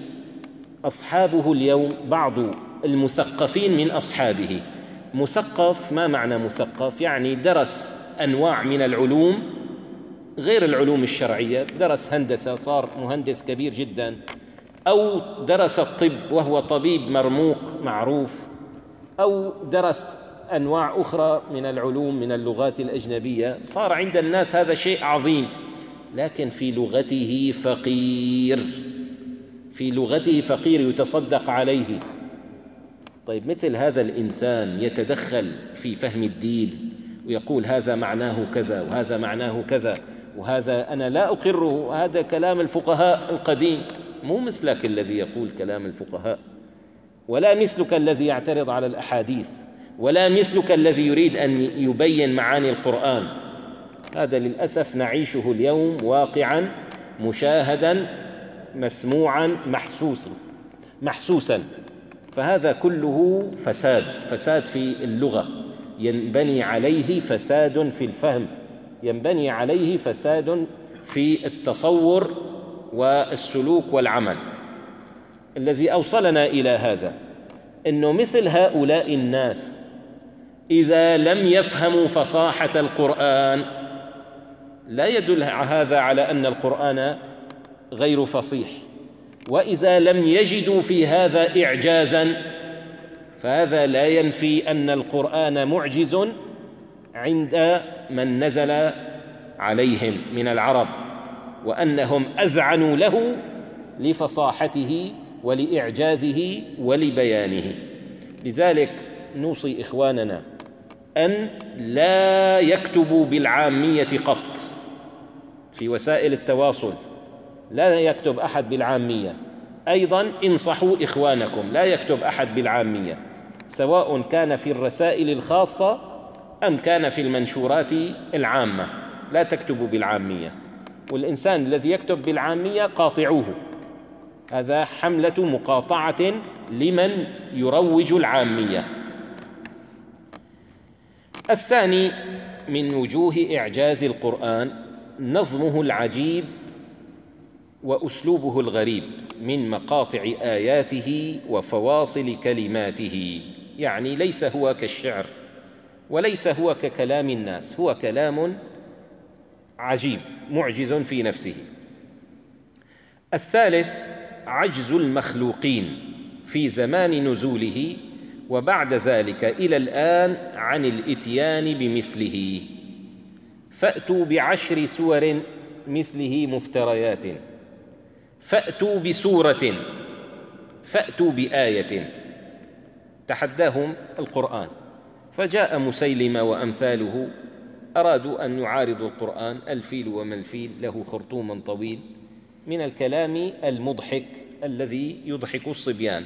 أصحابه اليوم بعض المثقفين من أصحابه. مثقف، ما معنى مثقف؟ يعني درس أنواع من العلوم غير العلوم الشرعية، درس هندسة صار مهندس كبير جدا، أو درس الطب وهو طبيب مرموق معروف، أو درس أنواع أخرى من العلوم من اللغات الأجنبية، صار عند الناس هذا شيء عظيم، لكن في لغته فقير في لغته فقير يتصدق عليه. طيب مثل هذا الإنسان يتدخل في فهم الدين ويقول هذا معناه كذا وهذا معناه كذا وهذا أنا لا أقره، هذا كلام الفقهاء القديم، مو مثلك الذي يقول كلام الفقهاء، ولا مثلك الذي يعترض على الأحاديث، ولا مثلك الذي يريد أن يبين معاني القرآن. هذا للأسف نعيشه اليوم واقعاً مشاهداً مسموعاً محسوساً محسوساً فهذا كله فساد فساد في اللغة، ينبني عليه فساد في الفهم، ينبني عليه فساد في التصور والسلوك والعمل. الذي أوصلنا إلى هذا إنه مثل هؤلاء الناس إذا لم يفهموا فصاحة القرآن لا يدل هذا على أن القرآن غير فصيح، وإذا لم يجدوا في هذا إعجازاً فهذا لا ينفي أن القرآن معجز عند من نزل عليهم من العرب، وأنهم أذعنوا له لفصاحته ولإعجازه ولبيانه. لذلك نوصي إخواننا أن لا يكتبوا بالعامية قط في وسائل التواصل، لا يكتب أحد بالعامية. أيضا انصحوا إخوانكم لا يكتب أحد بالعامية، سواء كان في الرسائل الخاصة أم كان في المنشورات العامة، لا تكتبوا بالعامية. والإنسان الذي يكتب بالعامية قاطعوه، هذا حملة مقاطعة لمن يروج العامية. الثاني من وجوه إعجاز القرآن نظمه العجيب وأسلوبه الغريب من مقاطع آياته وفواصل كلماته، يعني ليس هو كالشعر وليس هو ككلام الناس، هو كلام عجيب معجز في نفسه. الثالث عجز المخلوقين في زمان نزوله وبعد ذلك إلى الآن عن الإتيان بمثله، فأتوا بعشر سور مثله مفتريات، فأتوا بسورة، فأتوا بآية، تحداهم القرآن. فجاء مسيلمة وأمثاله أرادوا أن يعارضوا القرآن، الفيل وما الفيل له خرطوم طويل، من الكلام المضحك الذي يضحك الصبيان.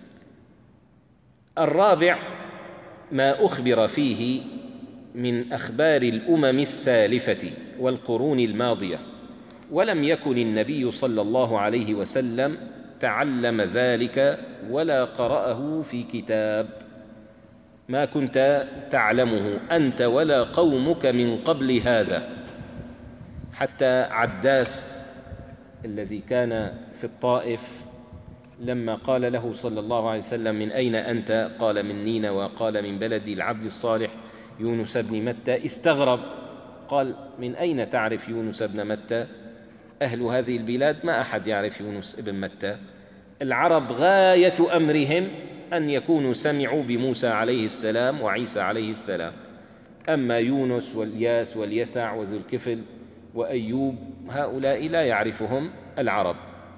الرابع ما أخبر فيه من أخبار الأمم السالفة والقرون الماضية، ولم يكن النبي صلى الله عليه وسلم تعلم ذلك ولا قرأه في كتاب، ما كنت تعلمه أنت ولا قومك من قبل هذا. حتى عداس الذي كان في الطائف لما قال له صلى الله عليه وسلم من أين أنت؟ قال من نينوى، قال من بلد العبد الصالح يونس بن متى، استغرب قال من أين تعرف يونس بن متى؟ أهل هذه البلاد ما أحد يعرف يونس بن متى. العرب غاية أمرهم أن يكونوا سمعوا بموسى عليه السلام وعيسى عليه السلام، أما يونس والياس واليسع وذو الكفل وأيوب هؤلاء لا يعرفهم العرب.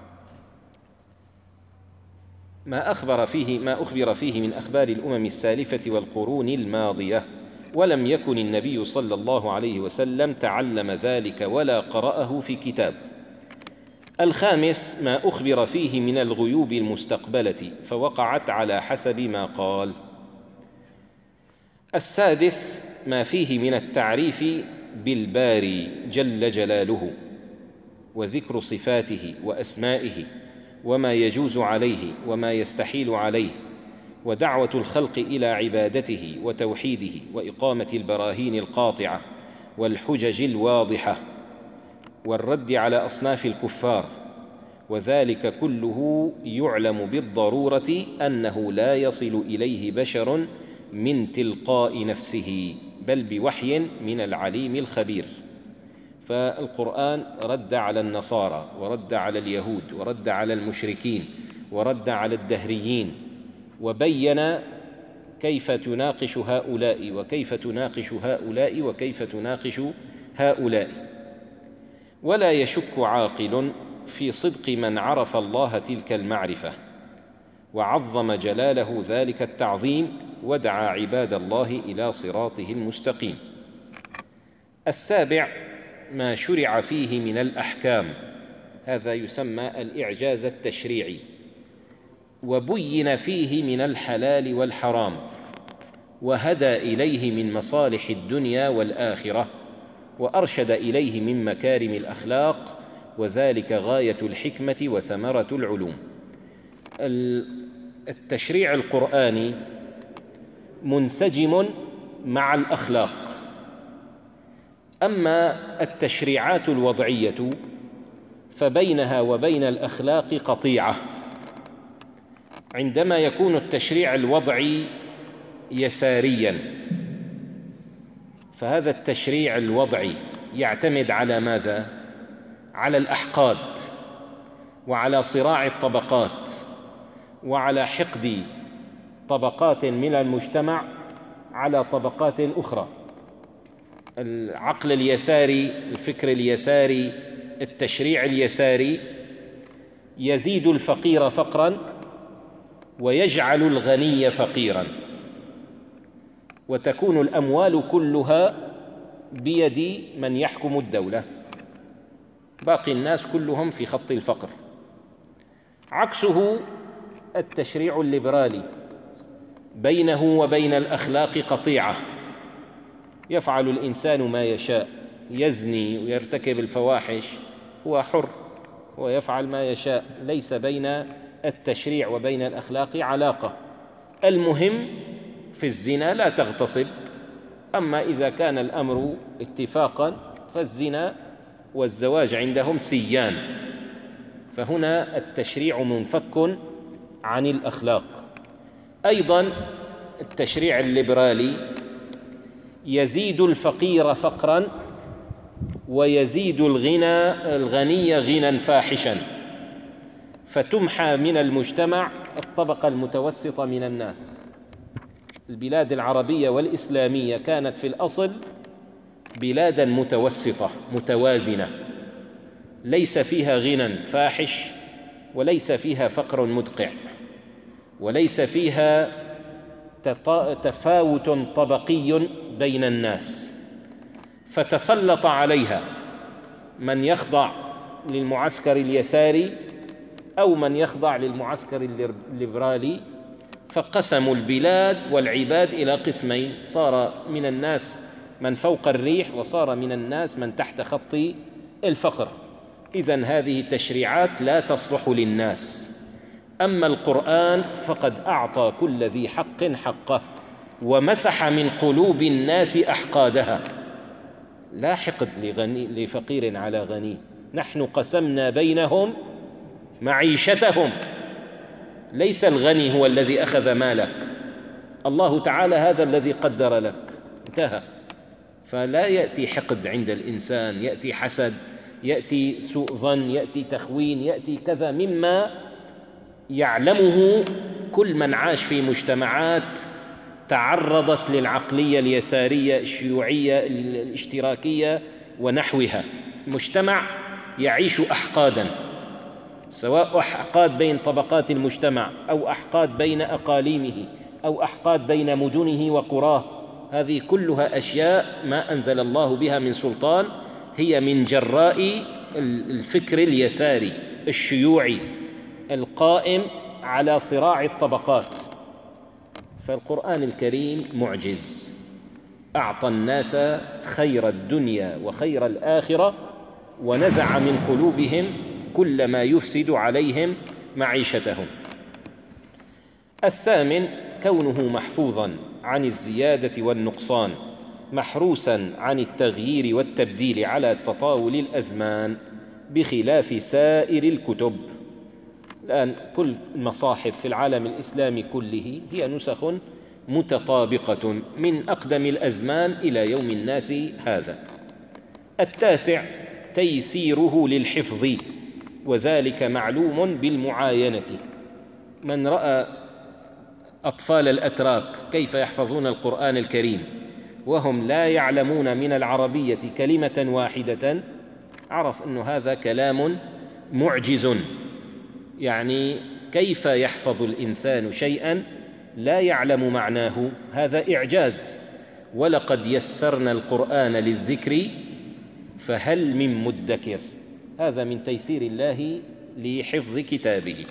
ما أخبر فيه ما أخبر فيه من أخبار الأمم السالفة والقرون الماضية، ولم يكن النبي صلى الله عليه وسلم تعلم ذلك ولا قرأه في كتاب. الخامس ما أخبر فيه من الغيوب المستقبلة فوقعت على حسب ما قال. السادس ما فيه من التعريف بالباري جل جلاله وذكر صفاته وأسمائه وما يجوز عليه وما يستحيل عليه، ودعوة الخلق إلى عبادته وتوحيده وإقامة البراهين القاطعة والحجج الواضحة والرد على أصناف الكفار، وذلك كله يعلم بالضرورة أنه لا يصل إليه بشر من تلقاء نفسه بل بوحي من العليم الخبير. فالقرآن رد على النصارى ورد على اليهود ورد على المشركين ورد على الدهريين، وبين كيف تناقش هؤلاء وكيف تناقش هؤلاء وكيف تناقش هؤلاء. ولا يشك عاقل في صدق من عرف الله تلك المعرفة وعظم جلاله ذلك التعظيم ودعا عباد الله إلى صراطه المستقيم. السابع ما شرع فيه من الأحكام، هذا يسمى الإعجاز التشريعي، وبين فيه من الحلال والحرام وهدى إليه من مصالح الدنيا والآخرة وأرشد إليه من مكارم الأخلاق، وذلك غاية الحكمة وثمرة العلوم. التشريع القرآني منسجم مع الأخلاق، أما التشريعات الوضعية فبينها وبين الأخلاق قطيعة. عندما يكون التشريع الوضعي يسارياً فهذا التشريع الوضعي يعتمد على ماذا؟ على الأحقاد وعلى صراع الطبقات وعلى حقد طبقات من المجتمع على طبقات أخرى. العقل اليساري، الفكر اليساري، التشريع اليساري يزيد الفقير فقراً ويجعل الغني فقيراً، وتكون الأموال كلها بيد من يحكم الدولة. باقي الناس كلهم في خط الفقر. عكسه التشريع الليبرالي، بينه وبين الأخلاق قطيعة، يفعل الإنسان ما يشاء، يزني ويرتكب الفواحش، هو حر ويفعل ما يشاء، ليس بين التشريع وبين الأخلاق علاقة. المهم في الزنا لا تغتصب، أما إذا كان الأمر اتفاقا فالزنا والزواج عندهم سيان، فهنا التشريع منفك عن الأخلاق. أيضا التشريع الليبرالي يزيد الفقير فقرا ويزيد الغنى الغني غنى فاحشا، فتمحى من المجتمع الطبقة المتوسطة من الناس. البلاد العربية والإسلامية كانت في الأصل بلادا متوسطة متوازنة، ليس فيها غنى فاحش، وليس فيها فقر مدقع، وليس فيها تفاوت طبقي بين الناس، فتسلط عليها من يخضع للمعسكر اليساري أو من يخضع للمعسكر الليبرالي، فقسموا البلاد والعباد إلى قسمين، صار من الناس من فوق الريح وصار من الناس من تحت خط الفقر. إذن هذه تشريعات لا تصلح للناس. أما القرآن فقد أعطى كل ذي حق حقه ومسح من قلوب الناس أحقادها. لا حقد لغني لفقير على غني، نحن قسمنا بينهم معيشتهم، ليس الغني هو الذي أخذ مالك، الله تعالى هذا الذي قدر لك، انتهى. فلا يأتي حقد عند الإنسان، يأتي حسد، يأتي سوء ظن، يأتي تخوين، يأتي كذا مما يعلمه كل من عاش في مجتمعات تعرضت للعقلية اليسارية الشيوعية الاشتراكية ونحوها. مجتمع يعيش أحقادا، سواء أحقاد بين طبقات المجتمع أو أحقاد بين أقاليمه أو أحقاد بين مدنه وقراه، هذه كلها أشياء ما أنزل الله بها من سلطان، هي من جراء الفكر اليساري الشيوعي القائم على صراع الطبقات. فالقرآن الكريم معجز، أعطى الناس خير الدنيا وخير الآخرة ونزع من قلوبهم كل ما يفسد عليهم معيشتهم. الثامن كونه محفوظا عن الزيادة والنقصان، محروسا عن التغيير والتبديل على تطاول الأزمان، بخلاف سائر الكتب. الآن كل المصاحف في العالم الإسلامي كله هي نسخ متطابقة من أقدم الأزمان إلى يوم الناس هذا. التاسع تيسيره للحفظ، وذلك معلوم بالمعاينة. من رأى أطفال الأتراك كيف يحفظون القرآن الكريم وهم لا يعلمون من العربية كلمة واحدة، عرف أن هذا كلام معجز. يعني كيف يحفظ الإنسان شيئا لا يعلم معناه؟ هذا إعجاز. ولقد يسرنا القرآن للذكر فهل من مدكر، هذا من تيسير الله لحفظ كتابه.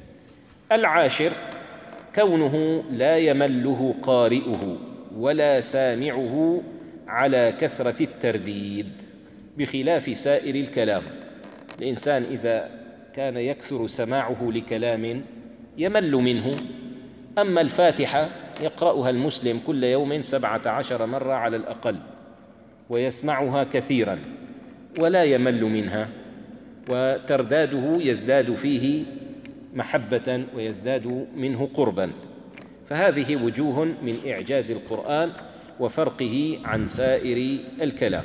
العاشر كونه لا يمله قارئه ولا سامعه على كثرة الترديد، بخلاف سائر الكلام. الإنسان إذا كان يكثر سماعه لكلام يمل منه، أما الفاتحة يقرأها المسلم كل يوم سبعة عشر مرة على الأقل، ويسمعها كثيرا ولا يمل منها، وترداده يزداد فيه محبة ويزداد منه قربا. فهذه وجوه من إعجاز القرآن وفرقه عن سائر الكلام.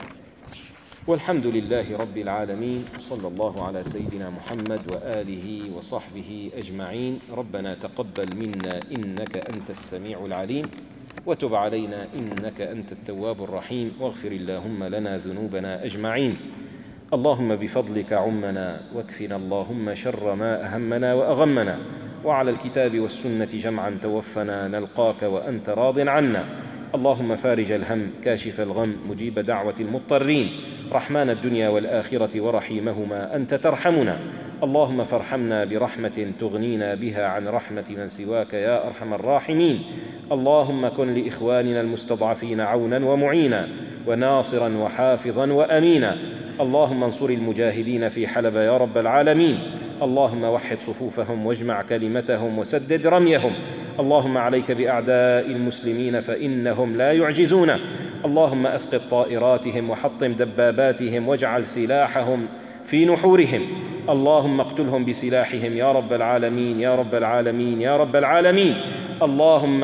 والحمد لله رب العالمين، صلى الله على سيدنا محمد وآله وصحبه أجمعين. ربنا تقبل منا إنك أنت السميع العليم، وتب علينا إنك أنت التواب الرحيم، واغفر اللهم لنا ذنوبنا أجمعين. اللهم بفضلك عمنا، واكفنا اللهم شر ما أهمنا وأغمنا، وعلى الكتاب والسنة جمعا توفنا نلقاك وأنت راض عنا. اللهم فارج الهم، كاشف الغم، مجيب دعوة المضطرين، رحمن الدنيا والآخرة ورحيمهما أنت ترحمنا، اللهم فارحمنا برحمة تغنينا بها عن رحمة من سواك يا أرحم الراحمين. اللهم كن لإخواننا المستضعفين عونا ومعينا وناصرا وحافظا وأمينا. اللهم انصر المجاهدين في حلب يا رب العالمين. اللهم وحد صفوفهم واجمع كلمتهم وسدد رميهم. اللهم عليك بأعداء المسلمين فإنهم لا يعجزون. اللهم أسقط طائراتهم وحطم دباباتهم واجعل سلاحهم في نحورهم. اللهم اقتلهم بسلاحهم يا رب العالمين يا رب العالمين يا رب العالمين. اللهم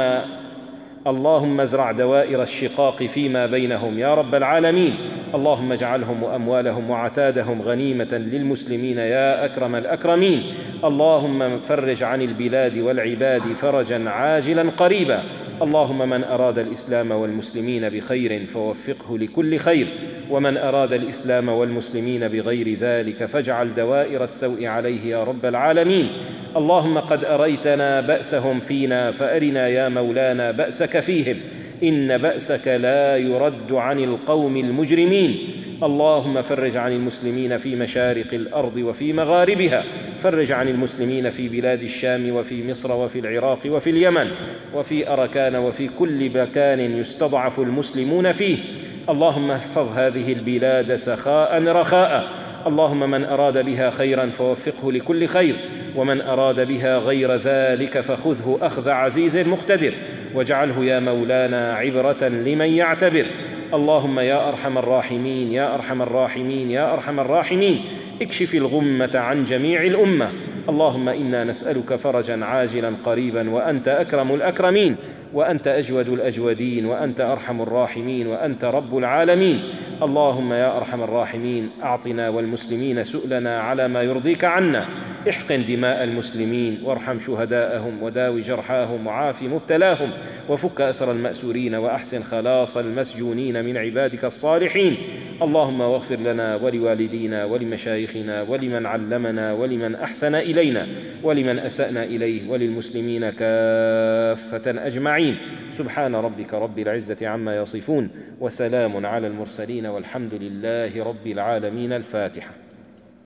اللهم ازرع دوائر الشقاق فيما بينهم يا رب العالمين. اللهم اجعلهم وأموالهم وعتادهم غنيمة للمسلمين يا أكرم الأكرمين. اللهم فرج عن البلاد والعباد فرجا عاجلا قريبا. اللهم من أراد الإسلام والمسلمين بخير فوفقه لكل خير، ومن أراد الإسلام والمسلمين بغير ذلك فاجعل دوائر السوء عليه يا رب العالمين. اللهم قد أريتنا بأسهم فينا فأرنا يا مولانا بأسك فيهم، إن بأسك لا يرد عن القوم المجرمين. اللهم فرج عن المسلمين في مشارق الأرض وفي مغاربها، فرج عن المسلمين في بلاد الشام وفي مصر وفي العراق وفي اليمن وفي أركان وفي كل مكان يستضعف المسلمون فيه. اللهم احفظ هذه البلاد سخاء رخاء. اللهم من أراد بها خيرا فوفقه لكل خير، ومن أراد بها غير ذلك فخذه أخذ عزيز مقتدر، واجعله يا مولانا عبرة لمن يعتبر. اللهم يا أرحم الراحمين يا أرحم الراحمين يا أرحم الراحمين اكشف الغمة عن جميع الأمة. اللهم إنا نسألك فرجا عاجلا قريبا وأنت أكرم الأكرمين، وأنت أجود الأجودين، وأنت أرحم الراحمين، وأنت رب العالمين. اللهم يا أرحم الراحمين أعطنا والمسلمين سؤلنا على ما يرضيك عنا. احقن دماء المسلمين وارحم شهداءهم وداوي جرحاهم وعاف مبتلاهم وفك أسر المأسورين وأحسن خلاص المسجونين من عبادك الصالحين. اللهم واغفر لنا ولوالدينا ولمشايخنا ولمن علمنا ولمن أحسن إلينا ولمن أسأنا إليه وللمسلمين كافة أجمعين. سبحان ربك رب العزة عما يصفون وسلام على المرسلين والحمد لله رب العالمين. الفاتحة.